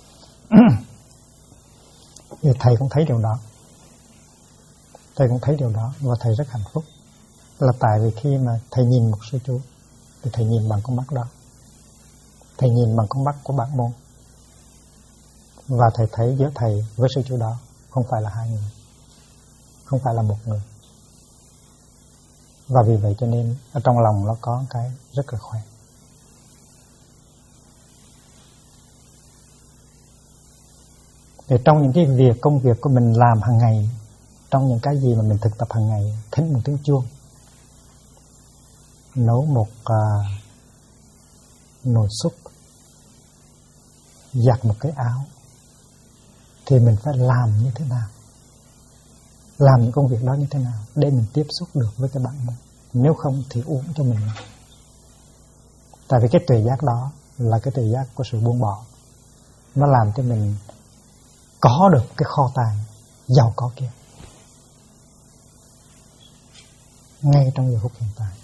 Vì thầy cũng thấy điều đó, thầy cũng thấy điều đó và thầy rất hạnh phúc, là tại vì khi mà thầy nhìn một sư chú thì thầy nhìn bằng con mắt đó, thầy nhìn bằng con mắt của bạn môn, và thầy thấy giữa thầy với sư chú đó không phải là hai người, không phải là một người. Và vì vậy cho nên ở trong lòng nó có cái rất là khỏe. Thì trong những cái công việc của mình làm hàng ngày, trong những cái gì mà mình thực tập hàng ngày, thính một tiếng chuông, nấu một nồi súp, giặt một cái áo, thì mình phải làm như thế nào, làm những công việc đó như thế nào để mình tiếp xúc được với cái bạn mình. Nếu không thì uổng cho mình. Tại vì cái tuệ giác đó là cái tuệ giác của sự buông bỏ, nó làm cho mình có được cái kho tàng giàu có kia ngay trong giờ phút hiện tại.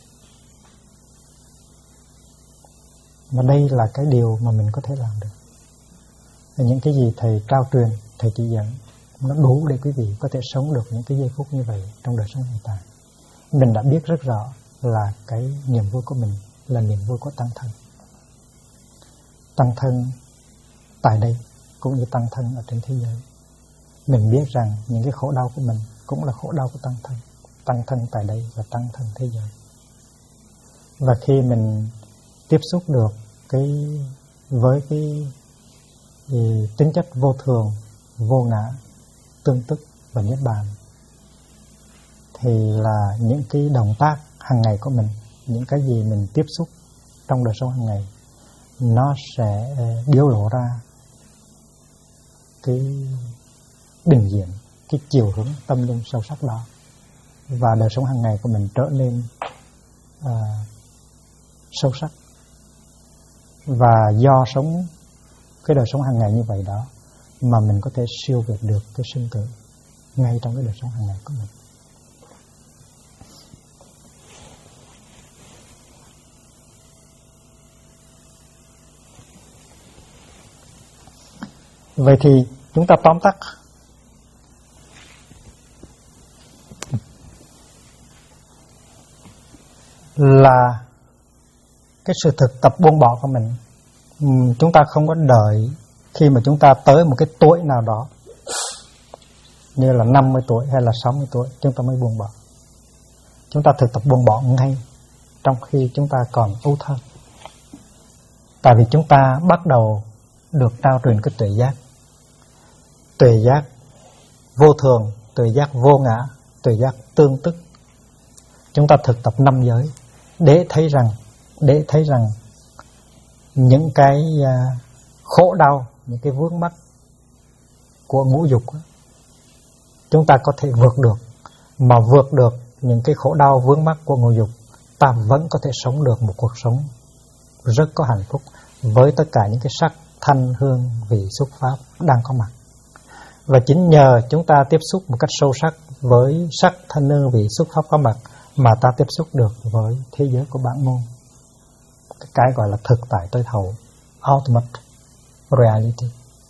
Và đây là cái điều mà mình có thể làm được. Và những cái gì thầy trao truyền, thầy chỉ dẫn, nó đủ để quý vị có thể sống được những cái giây phút như vậy trong đời sống hiện tại. Mình đã biết rất rõ là cái niềm vui của mình là niềm vui của tăng thân. Tăng thân tại đây cũng như tăng thân ở trên thế giới. Mình biết rằng những cái khổ đau của mình cũng là khổ đau của tăng thân. Tăng thân tại đây và tăng thân thế giới. Và khi mình tiếp xúc được với cái tính chất vô thường, vô ngã, tương tức và niết bàn, thì là những cái động tác hàng ngày của mình, những cái gì mình tiếp xúc trong đời sống hàng ngày, nó sẽ biểu lộ ra cái định diện, cái chiều hướng tâm linh sâu sắc đó. Và đời sống hàng ngày của mình trở nên sâu sắc. Và do sống cái đời sống hàng ngày như vậy đó mà mình có thể siêu việt được cái sinh tử ngay trong cái đời sống hàng ngày của mình. Vậy thì chúng ta tóm tắt là cái sự thực tập buông bỏ của mình, chúng ta không có đợi khi mà chúng ta tới một cái tuổi nào đó như là 50 tuổi hay là 60 tuổi chúng ta mới buông bỏ. Chúng ta thực tập buông bỏ ngay trong khi chúng ta còn ấu thơ. Tại vì chúng ta bắt đầu được trao truyền cái tuệ giác vô thường, tuệ giác vô ngã, tuệ giác tương tức. Chúng ta thực tập 5 giới để thấy rằng những cái khổ đau, những cái vướng mắc của ngũ dục chúng ta có thể vượt được. Mà vượt được những cái khổ đau vướng mắc của ngũ dục, ta vẫn có thể sống được một cuộc sống rất có hạnh phúc với tất cả những cái sắc, thanh, hương, vị, xúc, pháp đang có mặt. Và chính nhờ chúng ta tiếp xúc một cách sâu sắc với sắc, thanh, hương, vị, xúc, pháp có mặt mà ta tiếp xúc được với thế giới của bản môn, cái gọi là thực tại tối thấu, ultimate reality.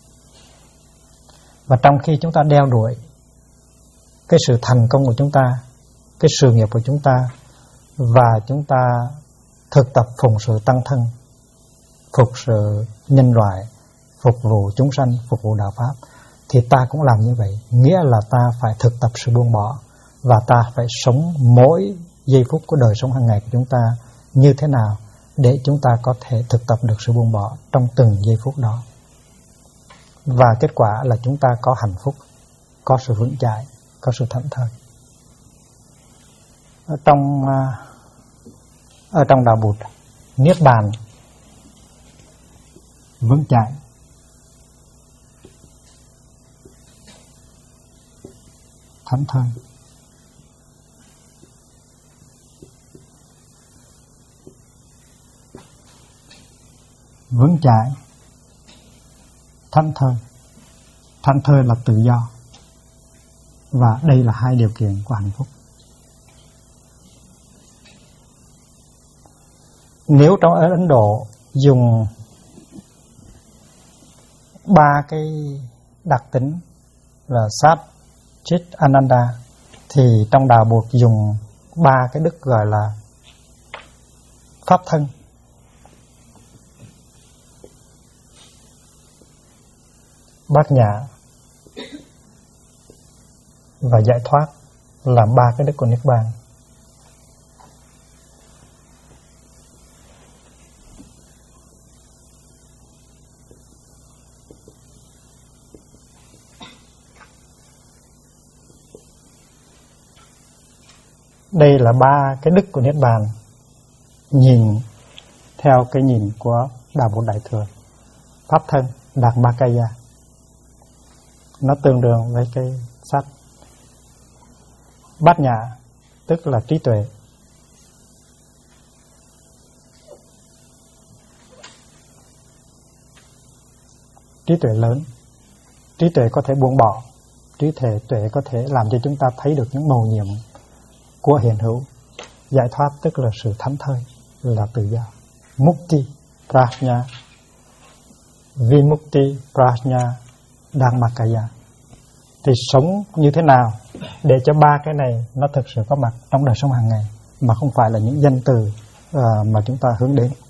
Và trong khi chúng ta đeo đuổi cái sự thành công của chúng ta, cái sự nghiệp của chúng ta, và chúng ta thực tập phụng sự tăng thân, phục sự nhân loại, phục vụ chúng sanh, phục vụ đạo pháp, thì ta cũng làm như vậy. Nghĩa là ta phải thực tập sự buông bỏ, và ta phải sống mỗi giây phút của đời sống hàng ngày của chúng ta như thế nào để chúng ta có thể thực tập được sự buông bỏ trong từng giây phút đó. Và kết quả là chúng ta có hạnh phúc, có sự vững chãi, có sự thảnh thơi. Ở trong đạo Bụt, niết bàn, vững chãi, thảnh thơi vững chãi, thảnh thơi. Thảnh thơi là tự do, và đây là hai điều kiện của hạnh phúc. Nếu trong ở Ấn Độ dùng 3 cái đặc tính là Sát, Chit, Ananda, thì trong Đạo Buộc dùng 3 cái đức gọi là pháp thân. Bát nhã và giải thoát là 3 cái đức của Niết Bàn. Đây là 3 cái đức của Niết Bàn nhìn theo cái nhìn của Đạo Bổn Đại Thừa. Pháp thân, Dhammakaya, nó tương đương với cái Sát. Bát nhã tức là trí tuệ. Trí tuệ lớn. Trí tuệ có thể buông bỏ. Trí tuệ có thể làm cho chúng ta thấy được những mầu nhiệm của hiện hữu. Giải thoát tức là sự thảnh thơi, là tự do. Mukti, Prajna, Vimukti, Prajna, Dhammakaya. Thì sống như thế nào để cho 3 cái này nó thực sự có mặt trong đời sống hàng ngày, mà không phải là những danh từ mà chúng ta hướng đến.